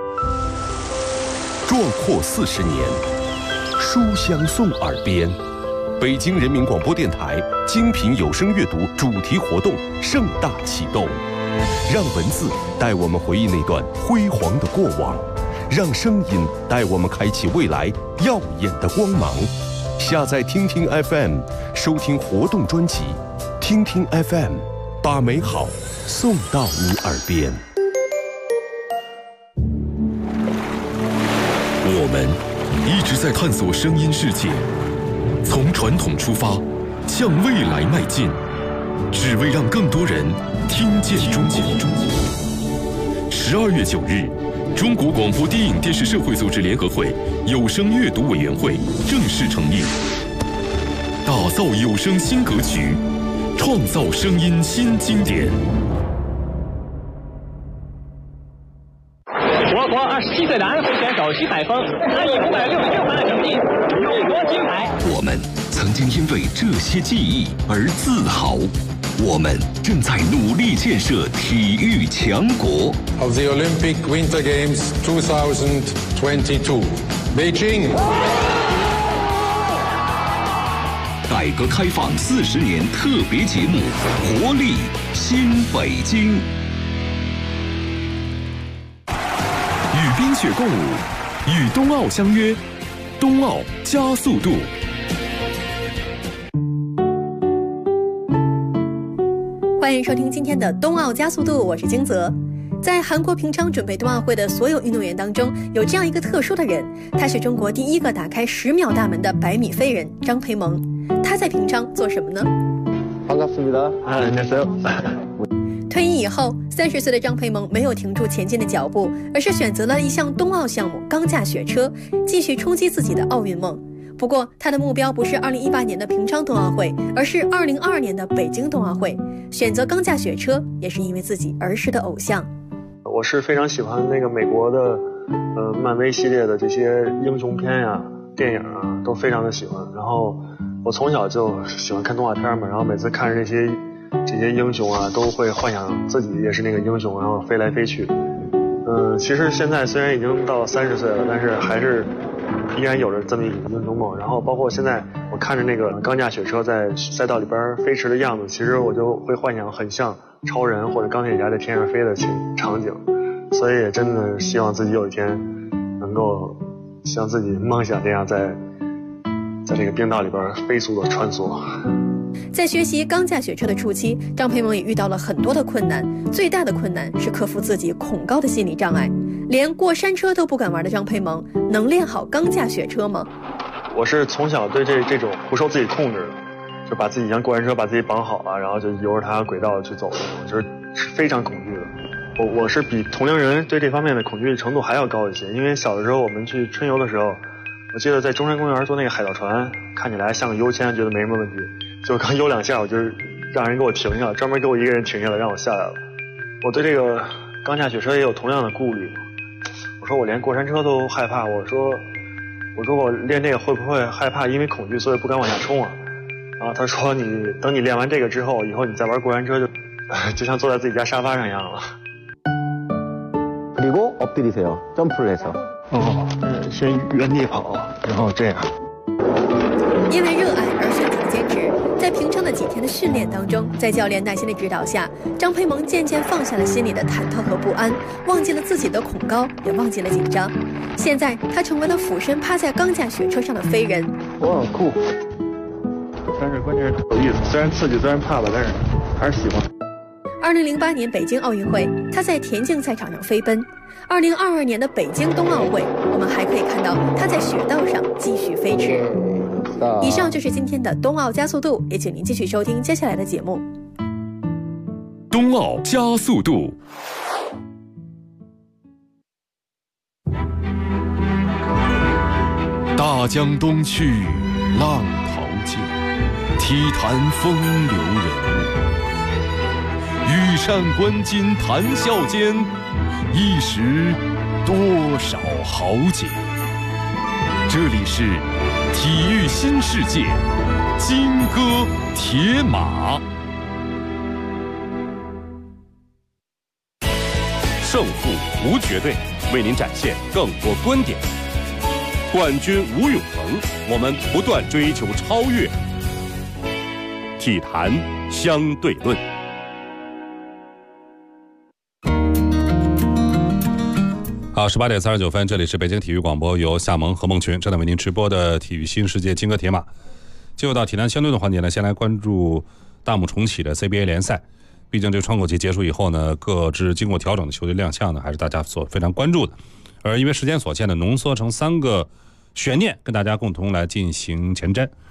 壮阔40年，书香送耳边。北京人民广播电台精品有声阅读主题活动盛大启动，让文字带我们回忆那段辉煌的过往，让声音带我们开启未来耀眼的光芒。下载听听 FM， 收听活动专辑，听听 FM， 把美好送到你耳边。我们一直在探索声音世界， 从传统出发，向未来迈进，只为让更多人听见中国。12月9日，中国广播电影电视社会组织联合会有声阅读委员会正式成立，打造有声新格局，创造声音新经典。 我国27岁的安徽选手徐海峰，他以566分的成绩勇夺金牌。 我们曾经因为这些记忆而自豪，我们正在努力建设体育强国。 Of the Olympic Winter Games 2022, Beijing. 改革开放40年特别节目《活力新北京》。 与冰雪共舞，与冬奥相约，冬奥加速度。 欢迎收听今天的冬奥加速度，我是金泽。在韩国平昌准备冬奥会的所有运动员当中，有这样一个特殊的人，他是中国第一个打开10秒大门的100米飞人张培萌。他在平昌做什么呢？ 반갑습니다. 안녕하세요. 退役以后，30岁的张培萌没有停住前进的脚步，而是选择了一项冬奥项目钢架雪车，继续冲击自己的奥运梦。不过，他的目标不是2018年的平昌冬奥会，而是2022年的北京冬奥会。选择钢架雪车，也是因为自己儿时的偶像。 我是非常喜欢那个美国的，漫威系列的这些英雄片呀、电影啊，都非常的喜欢。然后我从小就喜欢看动画片嘛，然后每次看着这些英雄啊，都会幻想自己也是那个英雄，然后飞来飞去。其实现在虽然已经到30岁了，但是还是依然有着这么一个英雄梦。然后包括现在我看着那个钢架雪车在赛道里边飞驰的样子，其实我就会幻想很像超人或者钢铁侠在天上飞的场景。所以也真的希望自己有一天能够像自己梦想那样在这个冰道里边飞速的穿梭。 在学习钢架雪车的初期，张培萌也遇到了很多的困难，最大的困难是克服自己恐高的心理障碍。连过山车都不敢玩的张培萌，能练好钢架雪车吗？ 我是从小对这种不受自己控制的，就把自己像过山车把自己绑好了，然后就由着它轨道去走那种，就是非常恐惧的。我是比同龄人对这方面的恐惧程度还要高一些，因为小的时候我们去春游的时候，我记得在中山公园坐那个海盗船，看起来像个优签，觉得没什么问题，就刚游2下，我就让人给我停下了，专门给我一个人停下来让我下来了。我对这个钢架雪车也有同样的顾虑，我说我连过山车都害怕，我说我练这个会不会害怕因为恐惧所以不敢往下冲啊？然后他说等你练完这个之后，以后你再玩过山车就像坐在自己家沙发上一样了。 그리고 엎드리세요. 점프를 해서. 先原地跑，然后这样。 因为热爱而选择了坚持，在平昌的几天的训练当中，在教练耐心的指导下，张培萌渐渐放下了心里的忐忑和不安，忘记了自己的恐高，也忘记了紧张。现在他成为了俯身趴在钢架雪车上的飞人。 哇，酷！但是关键是有意思，虽然刺激，虽然怕吧，但是还是喜欢。 2008年北京奥运会，他在田径赛场上飞奔。2022年的北京冬奥会，我们还可以看到他在雪道上继续飞驰。以上就是今天的冬奥加速度，也请您继续收听接下来的节目。 冬奥加速度。大江东去，浪淘尽，体坛风流人物。羽扇纶巾谈笑间，一时多少豪杰。这里是体育新世界，金戈铁马。 胜负无绝对，为您展现更多观点。冠军无永恒，我们不断追求超越。体坛相对论。 好，18点39分，这里是北京体育广播，由夏萌和孟群正在为您直播的体育新世界金戈铁马。进入到体坛相对论环节呢，先来关注大幕重启的 CBA 联赛。毕竟这窗口期结束以后呢，各支经过调整的球队亮相呢，还是大家所非常关注的。而因为时间所限呢，浓缩成3个悬念，跟大家共同来进行前瞻。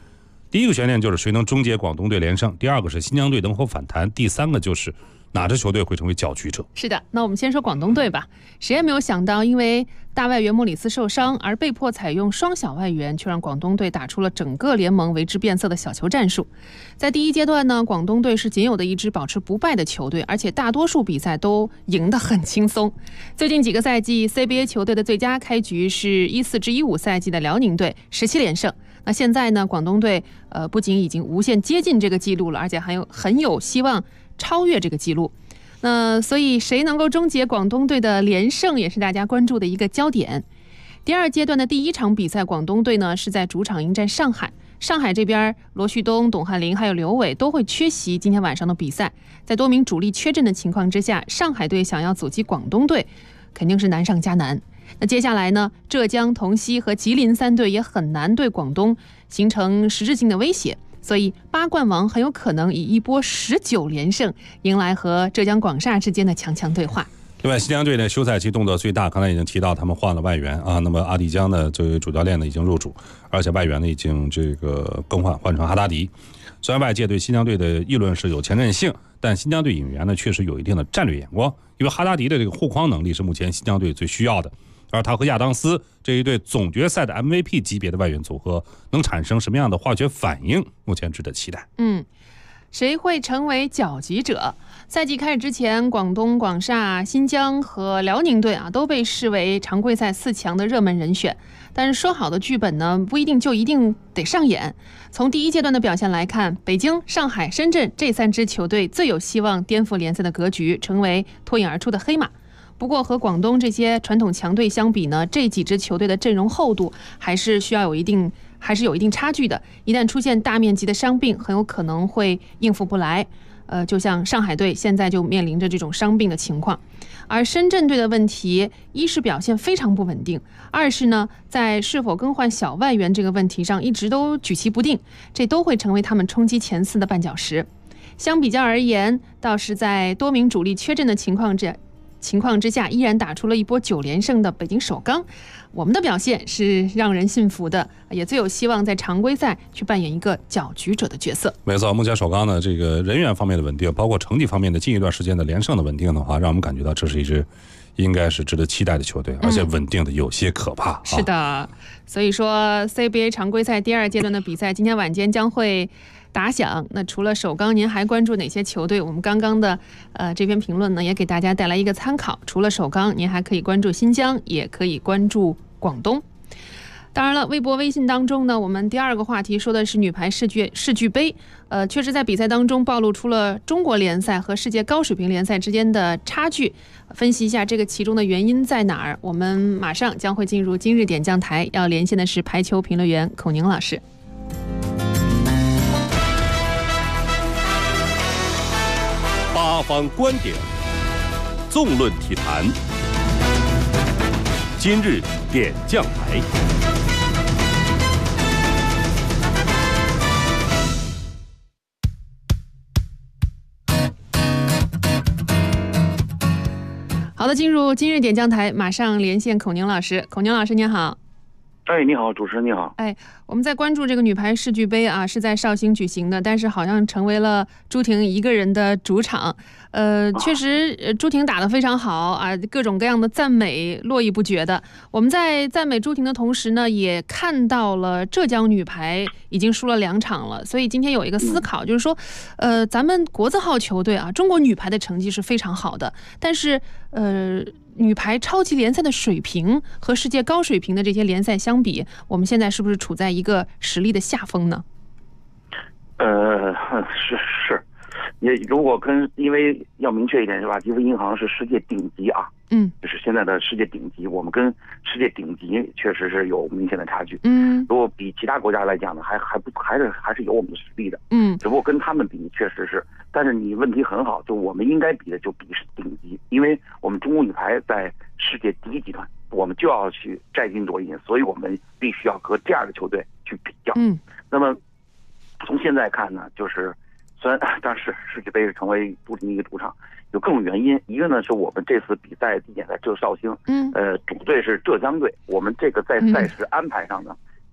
第一个悬念就是谁能终结广东队连胜，第二个是新疆队能否反弹，第三个就是哪支球队会成为搅局者。 是的，那我们先说广东队吧。谁也没有想到，因为大外援莫里斯受伤而被迫采用双小外援，却让广东队打出了整个联盟为之变色的小球战术。在第一阶段呢，广东队是仅有的一支保持不败的球队，而且大多数比赛都赢得很轻松。最近几个赛季 CBA 球队的最佳开局是14至15赛季的辽宁队17连胜。那现在呢，广东队不仅已经无限接近这个记录了，而且还很有希望超越这个记录。那所以谁能够终结广东队的连胜，也是大家关注的一个焦点。第二阶段的第一场比赛，广东队呢是在主场迎战上海。上海这边，罗旭东、董翰林还有刘伟都会缺席今天晚上的比赛。在多名主力缺阵的情况之下，上海队想要阻击广东队，肯定是难上加难。那接下来呢，浙江、同曦和吉林三队也很难对广东形成实质性的威胁。所以八冠王很有可能以一波19连胜迎来和浙江广厦之间的强强对话。 另外，新疆队呢休赛期动作最大，刚才已经提到他们换了外援啊。那么阿迪江呢，这位主教练呢已经入主，而且外援呢已经这个换成哈达迪。虽然外界对新疆队的议论是有前瞻性，但新疆队引援呢确实有一定的战略眼光，因为哈达迪的这个护框能力是目前新疆队最需要的。而他和亚当斯这一对总决赛的 MVP 级别的外援组合能产生什么样的化学反应，目前值得期待。 谁会成为搅局者？赛季开始之前，广东、广厦、新疆和辽宁队都被视为常规赛4强的热门人选。但是说好的剧本呢，不一定就一定得上演。从第一阶段的表现来看，北京、上海、深圳这3支球队最有希望颠覆联赛的格局，成为脱颖而出的黑马。不过和广东这些传统强队相比呢，这几支球队的阵容厚度还是有一定差距的。一旦出现大面积的伤病，很有可能会应付不来。就像上海队现在就面临着这种伤病的情况。而深圳队的问题，一是表现非常不稳定，二是呢，在是否更换小外援这个问题上一直都举棋不定，这都会成为他们冲击前4的绊脚石。相比较而言，倒是在多名主力缺阵的情况之下，依然打出了一波9连胜的北京首钢，我们的表现是让人信服的，也最有希望在常规赛去扮演一个搅局者的角色。 没错，目前首钢呢，这个人员方面的稳定，包括成绩方面的近一段时间的连胜的稳定的话，让我们感觉到这是一支应该是值得期待的球队，而且稳定的有些可怕。 是的，所以说 CBA 常规赛第2阶段的比赛今天晚间将会打响。那除了首钢，您还关注哪些球队？我们刚刚的这篇评论呢，也给大家带来一个参考。除了首钢，您还可以关注新疆，也可以关注广东。当然了，微博、微信当中呢，我们第2个话题说的是女排世俱杯。确实在比赛当中暴露出了中国联赛和世界高水平联赛之间的差距。分析一下这个其中的原因在哪儿？我们马上将会进入今日点将台，要连线的是排球评论员孔宁老师。 八方观点，纵论体坛。今日点将台。 好的，进入今日点将台，马上连线孔宁老师。孔宁老师您好。 你好，主持人你好。 我们在关注这个女排世俱杯是在绍兴举行的，但是好像成为了朱婷一个人的主场。确实，朱婷打得非常好各种各样的赞美络绎不绝的。我们在赞美朱婷的同时呢，也看到了浙江女排已经输了2场了，所以今天有一个思考，就是说，咱们国字号球队中国女排的成绩是非常好的，但是女排超级联赛的水平和世界高水平的这些联赛相比，我们现在是不是处在一个实力的下风呢？ 是，也如果因为要明确一点是吧？吉富银行是世界顶级就是现在的世界顶级，我们跟世界顶级确实是有明显的差距。如果比其他国家来讲呢，还是有我们的实力的。只不过跟他们比确实是，但是你问题很好，就我们应该比的就比是顶级，因为我们中国女排在世界第1集团，我们就要去摘金夺银，所以我们必须要和这样的球队去比较。那么从现在看呢，就是虽然当时世俱杯是成为朱婷一个主场，有各种原因。一个呢是我们这次比赛地点在绍兴，主队是浙江队，我们这个在赛事安排上呢，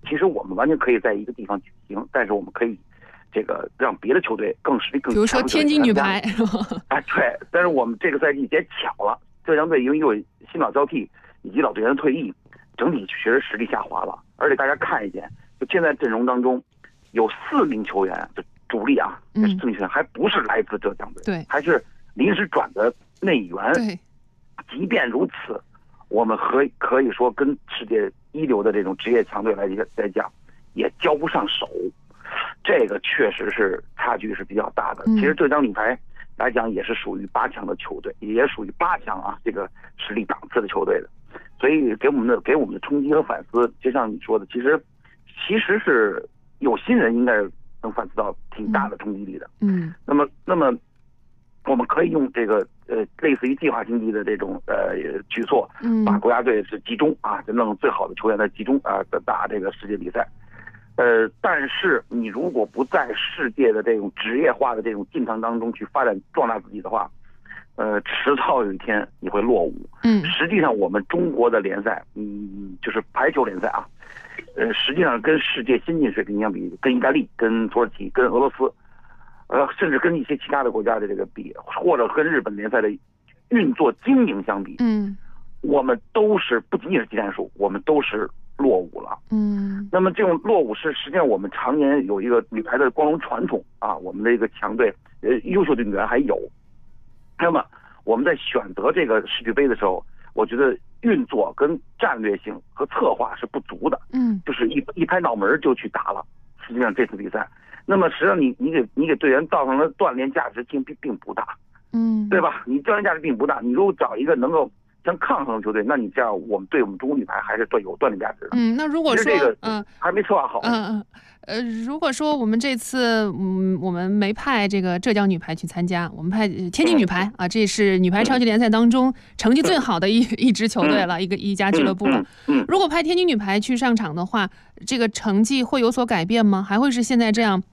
其实我们完全可以在一个地方举行，但是我们可以这个让别的球队更实力更强， 比如说天津女排哎，对，但是我们这个赛季也巧了，浙江队因为有新老交替以及老队员的退役，整体确实实力下滑了。而且大家看一眼，就现在阵容当中有4名球员，就主力啊，这4名球员还不是来自浙江队， 对， 还是临时转的内援。 对， 即便如此，我们可以说跟世界一流的这种职业强队来讲，也交不上手。这个确实是差距是比较大的。其实浙江女排来讲也是属于8强的球队，也属于8强啊这个实力档次的球队的，所以给我们的冲击和反思，就像你说的，其实是有心人应该能反思到挺大的冲击力的。那么我们可以用这个类似于计划经济的这种举措，把国家队是集中啊，真正最好的球员来集中啊，打这个世界比赛。但是你如果不在世界的这种职业化的这种进程当中去发展壮大自己的话，迟早有一天你会落伍。实际上我们中国的联赛，就是排球联赛啊，实际上跟世界先进水平相比，跟意大利、跟土耳其、跟俄罗斯，甚至跟一些其他的国家的这个比，或者跟日本联赛的运作经营相比，我们都是不仅仅是技战术，我们都是落伍了。那么这种落伍是实际上我们常年有一个女排的光荣传统啊，我们的一个强队，优秀的运动员还有。那么我们在选择这个世俱杯的时候，我觉得运作跟战略性和策划是不足的。就是一拍脑门就去打了。实际上这次比赛，那么实际上你给队员造成了锻炼价值并不大。对吧？你锻炼价值并不大。你如果找一个能够像抗衡的球队，那你这样我们中国女排还是有锻炼价值的。 那如果说这个还没策划好。 如果说我们这次我们没派这个浙江女排去参加，我们派天津女排啊，这是女排超级联赛当中成绩最好的一支球队了，一家俱乐部了。如果派天津女排去上场的话，这个成绩会有所改变吗？还会是现在这样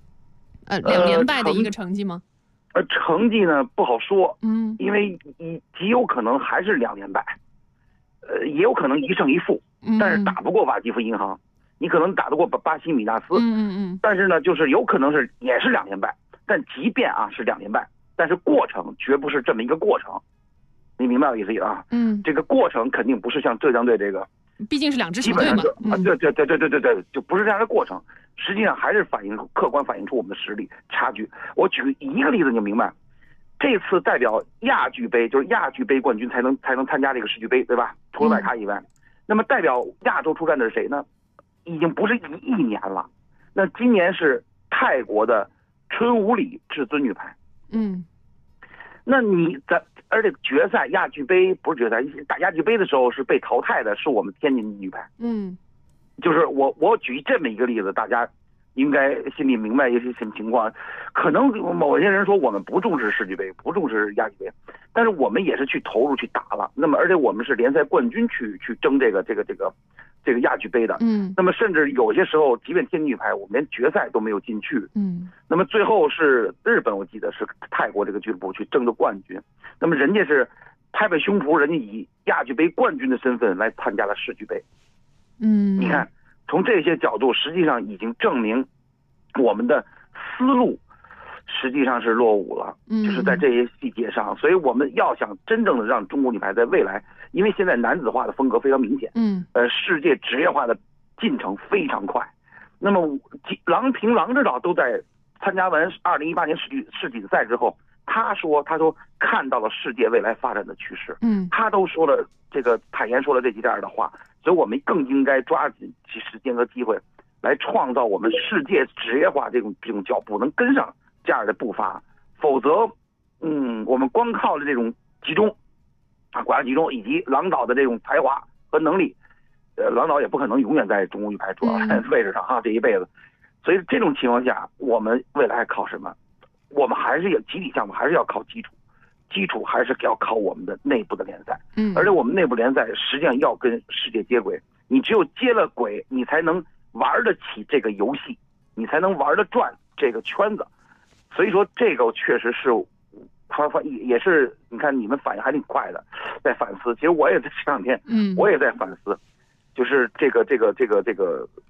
2连败的一个成绩吗？ 成绩呢不好说，因为极有可能还是2连败，也有可能1胜1负，但是打不过瓦基弗银行，你可能打得过巴西米纳斯，但是呢，就是有可能也是2连败，但即便啊是2连败，但是过程绝不是这么一个过程，你明白我意思啊？这个过程肯定不是像浙江队这个， 毕竟是2支球队嘛， 对，就不是这样的过程。实际上还是客观反映出我们的实力差距。我举一个例子你就明白，这次代表亚俱杯，就是亚俱杯冠军才能参加这个世俱杯，对吧？除了外卡以外，那么代表亚洲出战的是谁呢？已经不是一年了。那今年是泰国的春武里至尊女排。那而且决赛亚俱杯不是决赛，打亚俱杯的时候是被淘汰的，是我们天津女排。就是我举这么一个例子，大家应该心里明白一些什么情况。可能某些人说我们不重视世俱杯，不重视亚俱杯，但是我们也是去投入去打了。那么而且我们是联赛冠军去争这个亚俱杯的。那么甚至有些时候，即便天津女排，我们连决赛都没有进去。那么最后是日本，我记得是泰国这个俱乐部去争的冠军。那么人家是拍拍胸脯，人家以亚俱杯冠军的身份来参加了世俱杯。你看，从这些角度，实际上已经证明我们的思路实际上是落伍了，就是在这些细节上。所以我们要想真正的让中国女排在未来，因为现在男子化的风格非常明显，世界职业化的进程非常快。那么郎平、郎指导都在参加完2018年世锦赛之后，他说看到了世界未来发展的趋势，他都说了坦言说了这样的话。所以我们更应该抓紧时间和机会，来创造我们世界职业化这种脚步，能跟上这样的步伐。否则，我们光靠着这种集中啊，国家集中以及郎导的这种才华和能力，郎导也不可能永远在中国女排主要位置上这一辈子。所以这种情况下，我们未来还靠什么？我们还是要集体项目，还是要靠基础。基础还是要靠我们的内部的联赛，而且我们内部联赛实际上要跟世界接轨，你只有接了轨，你才能玩得起这个游戏，你才能玩得转这个圈子。所以说这个确实是，也是你看你们反应还挺快的，在反思。其实我也在这2天，我也在反思，就是这个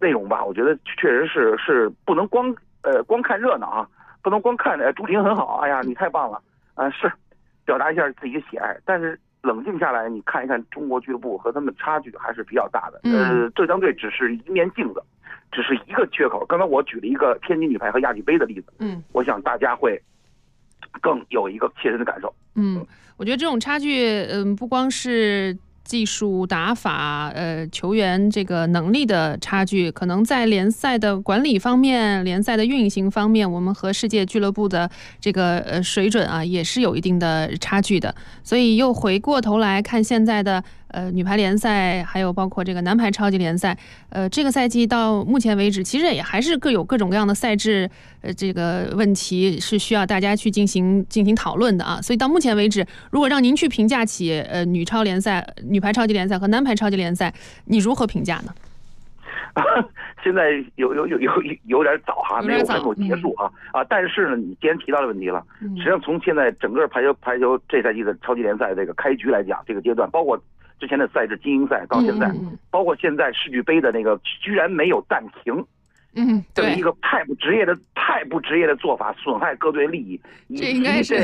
内容吧，我觉得确实是不能光看热闹啊，不能光看朱婷很好，哎呀你太棒了啊，是表达一下自己的喜爱，但是冷静下来你看一看中国俱乐部和他们差距还是比较大的。浙江队只是一面镜子，只是一个缺口。刚才我举了一个天津女排和亚锦杯的例子，我想大家会更有一个切身的感受。 我觉得这种差距，不光是技术打法，球员这个能力的差距，可能在联赛的管理方面、联赛的运行方面，我们和世界俱乐部的这个水准啊，也是有一定的差距的。所以又回过头来看现在的女排联赛，还有包括这个男排超级联赛，这个赛季到目前为止，其实也还是各种各样的赛制，这个问题是需要大家去进行讨论的啊。所以到目前为止，如果让您去评价起女超联赛、女排超级联赛和男排超级联赛，你如何评价呢？ 现在有点早哈，没有结束但是呢，你既然提到的问题了，实际上从现在整个排球这赛季的超级联赛这个开局来讲，这个阶段包括之前的赛制精英赛到现在，包括现在世俱杯的那个居然没有暂停，这么一个太不职业的做法，损害各队利益，以及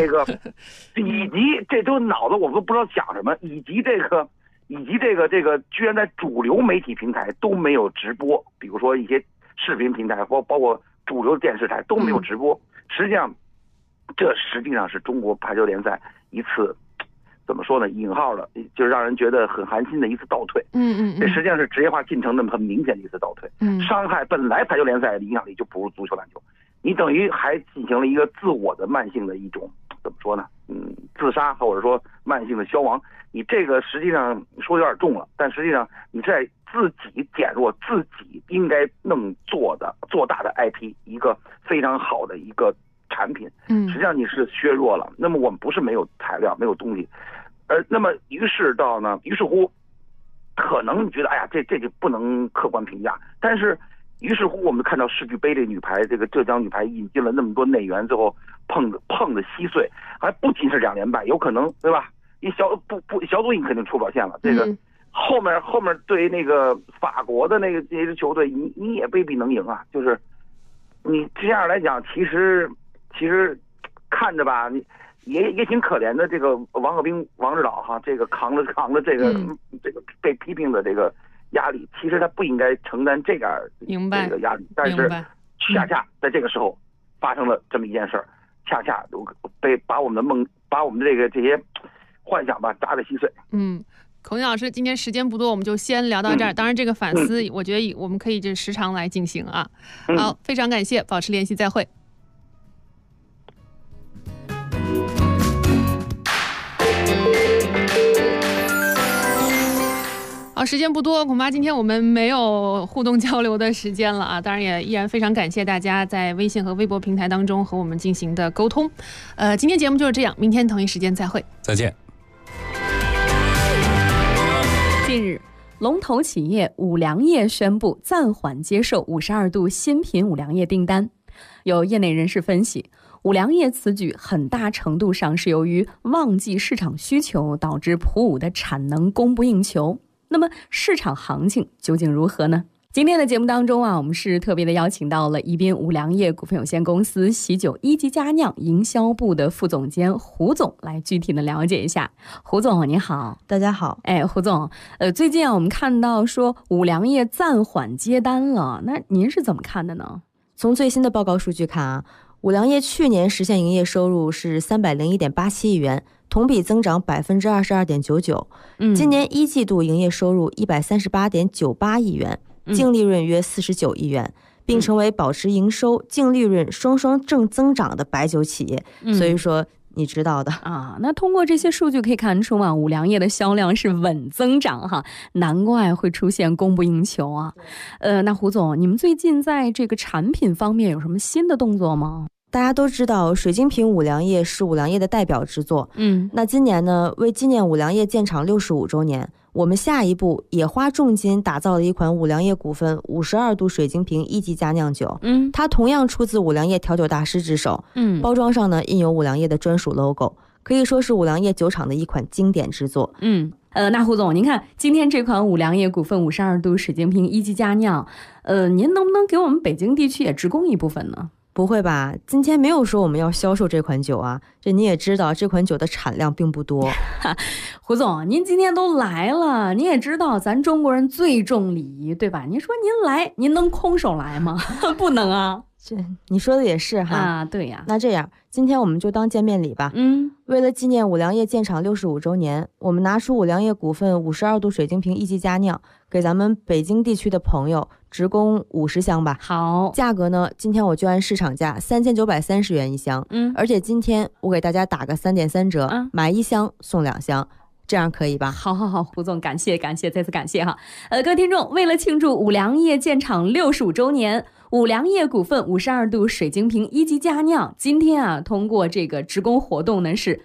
这都脑子我都不知道想什么，以及这个居然在主流媒体平台都没有直播，比如说一些视频平台包括主流电视台都没有直播。实际上是中国排球联赛一次怎么说呢，引号的，就是让人觉得很寒心的一次倒退。这实际上是职业化进程那么很明显的一次倒退。伤害本来排球联赛的影响力就不如足球篮球，你等于还进行了一个自我的慢性的一种怎么说呢？自杀或者说慢性的消亡。你这个实际上说有点重了，但实际上你在自己减弱自己应该能做大的 IP 一个非常好的一个产品，实际上你是削弱了。那么我们不是没有材料没有东西，那么于是乎可能你觉得哎呀这就不能客观评价，但是于是乎我们看到世俱杯这女排，这个浙江女排引进了那么多内援，最后碰得稀碎，还不仅是2连败，有可能对吧？小组你肯定出不了线了。这个后面对那个法国的那这支球队，你也未必能赢啊。就是你这样来讲，其实看着吧，你也挺可怜的。这个王鹤斌王指导哈，这个扛着这个被批评的这个压力，其实他不应该承担这个压力，但是恰恰在这个时候发生了这么一件事儿，恰恰把我们的梦，把我们的这些幻想吧砸得稀碎。 孔云老师，今天时间不多，我们就先聊到这儿。当然，这个反思，我觉得我们可以这时常来进行啊。好，非常感谢，保持联系，再会。好，时间不多，恐怕今天我们没有互动交流的时间了啊！当然也依然非常感谢大家在微信和微博平台当中和我们进行的沟通。今天节目就是这样，明天同一时间再会， 再见。 近日，龙头企业五粮液宣布暂缓接受52度新品五粮液订单。有业内人士分析，五粮液此举很大程度上是由于旺季市场需求导致普五的产能供不应求。那么市场行情究竟如何呢？今天的节目当中我们是特别的邀请到了宜宾五粮液股份有限公司喜酒一级佳酿营销部的副总监胡总来具体的了解一下。胡总你好。 大家好。 胡总，最近我们看到说五粮液暂缓接单了，那您是怎么看的呢？ 从最新的报告数据看五粮液去年实现营业收入是301.87亿元，同比增长22.99%。今年1季度营业收入138.98亿元，净利润约49亿元，并成为保持营收、净利润双正增长的白酒企业。所以说你知道的啊。那通过这些数据可以看出五粮液的销量是稳增长哈，难怪会出现供不应求啊。那胡总，你们最近在这个产品方面有什么新的动作吗？ 大家都知道水晶瓶五粮液是五粮液的代表之作。那今年呢，为纪念五粮液建厂65周年，我们下一步也花重金打造了一款五粮液股份52度水晶瓶一级佳酿酒。它同样出自五粮液调酒大师之手。包装上呢印有五粮液的专属 logo， 可以说是五粮液酒厂的一款经典之作。 那胡总，您看今天这款五粮液股份52度水晶瓶一级佳酿，您能不能给我们北京地区也直供一部分呢？ 不会吧，今天没有说我们要销售这款酒啊，这你也知道这款酒的产量并不多。 胡总，您今天都来了，您也知道咱中国人最重礼仪，对吧？您说您来，您能空手来吗？不能啊。 这你说的也是哈啊，对呀。 那这样，今天我们就当见面礼吧。为了纪念五粮液建厂65周年，我们拿出五粮液股份52度水晶瓶一级佳酿，给咱们北京地区的朋友直供50箱吧。 好， 价格呢，今天我就按市场价3930元一箱。而且今天我给大家打个3.3折，买1箱送2箱。这样可以吧？ 好，胡总，感谢，再次感谢哈。各位听众，为了庆祝五粮液建厂65周年，五粮液股份52度水晶瓶一级佳酿，今天啊，通过这个直供活动呢是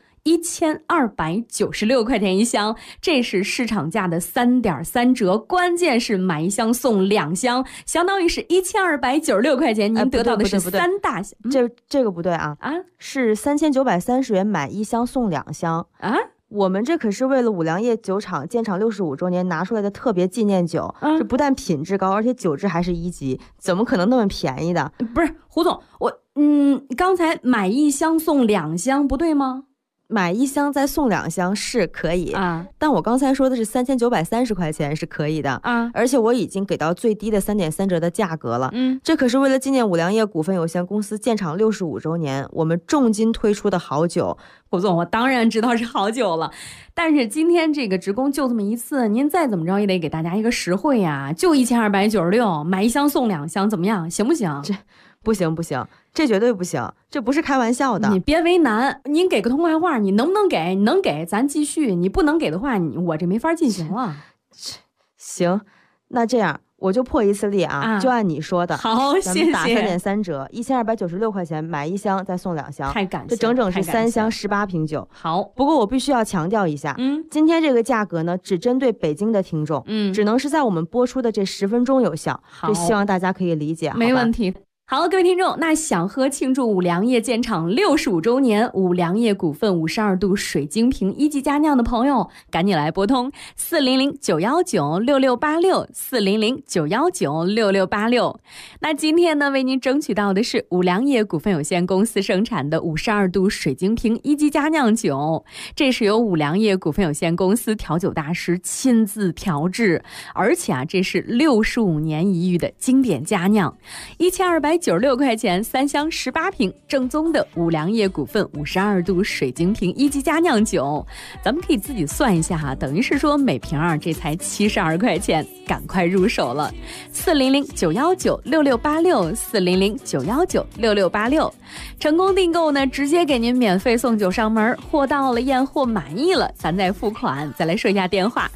1296块钱一箱，这是市场价的3.3折，关键是买1箱送2箱，相当于是1296块钱，您得到的是3大箱。 这个不对啊，是3930元买1箱送2箱啊。我们这可是为了五粮液酒厂建厂65周年拿出来的特别纪念酒，这不但品质高，而且酒质还是1级，怎么可能那么便宜的？ 不是胡总，刚才买1箱送2箱不对吗？ 买1箱再送2箱是可以啊，但我刚才说的是3930块钱是可以的啊，而且我已经给到最低的3.3折的价格了。这可是为了纪念五粮液股份有限公司建厂65周年，我们重金推出的好酒。 胡总，我当然知道是好酒了，但是今天这个直供就这么一次，您再怎么着也得给大家一个实惠呀，就1296，买1箱送2箱，怎么样？行不行？ 这不行，这绝对不行，这不是开玩笑的。 你别为难，您给个痛快话，你能不能给？你能给咱继续，你不能给的话，我这没法进行了。 行，那这样我就破一次例啊，就按你说的。 好，谢谢。 打3.3折，1296块钱买1箱再送2箱， 太感谢了， 这整整是3箱18瓶酒。 好， 不过我必须要强调一下，今天这个价格呢，只针对北京的听众，只能是在我们播出的这10分钟有效，这希望大家可以理解。 没问题。好，各位听众，那想喝庆祝五粮液建厂65周年五粮液股份52度水晶瓶一级佳酿的朋友，赶紧来拨通400-919-6686，400-919-6686。那今天呢，为您争取到的是五粮液股份有限公司生产的52度水晶瓶一级佳酿酒，这是由五粮液股份有限公司调酒大师亲自调制，而且啊，这是65年一遇的经典佳酿，1296块钱3箱18瓶，正宗的五粮液股份52度水晶瓶一级佳酿酒，咱们可以自己算一下哈，等于是说每瓶这才72块钱，赶快入手了。400-919-6686，400-919-6686，成功订购呢，直接给您免费送酒上门，货到了验货满意了，咱再付款。再来说一下电话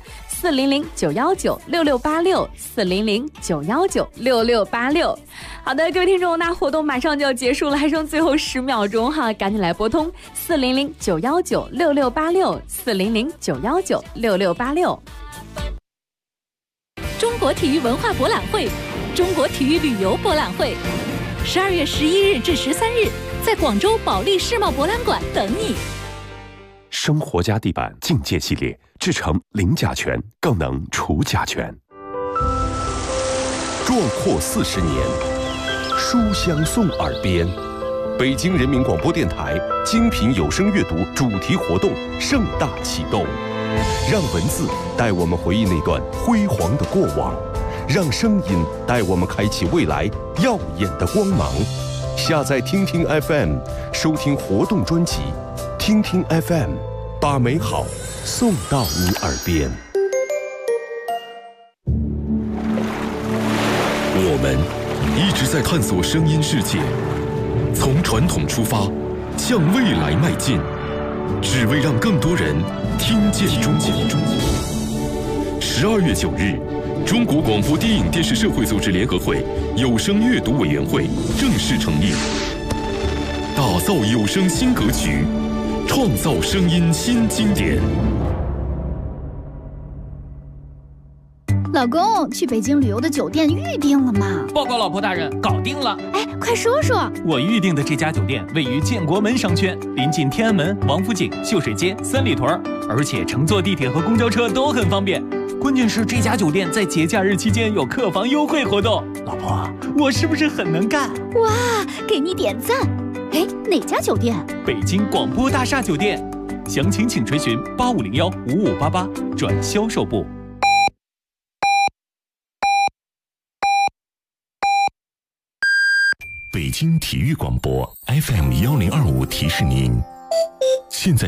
：400-919-6686，400-919-6686。好的，各位听众，那活动马上就要结束了，还剩最后10秒钟哈，赶紧来拨通400-919-6686，400-919-6686。 中国体育文化博览会，中国体育旅游博览会，12月11日至13日，在广州保利世贸博览馆等你。 生活家地板境界系列，制成零甲醛，更能除甲醛。壮阔40年，书香送耳边。北京人民广播电台精品有声阅读主题活动盛大启动，让文字带我们回忆那段辉煌的过往，让声音带我们开启未来耀眼的光芒。下载听听 FM， 收听活动专辑，听听 FM， 把美好送到你耳边。 我们一直在探索声音世界，从传统出发，向未来迈进，只为让更多人听见中国。12月9日，中国广播电影电视社会组织联合会有声阅读委员会正式成立，打造有声新格局，创造声音新经典。 老公，去北京旅游的酒店预定了吗？ 报告老婆大人，搞定了。 哎，快说说。 我预定的这家酒店位于建国门商圈，临近天安门、王府井、秀水街、三里屯，而且乘坐地铁和公交车都很方便。关键是这家酒店在节假日期间有客房优惠活动。老婆，我是不是很能干？ 哇，给你点赞。哎，哪家酒店？ 北京广播大厦酒店。详情请垂询8501-5588转销售部。 北京体育广播 FM1025提示您，现在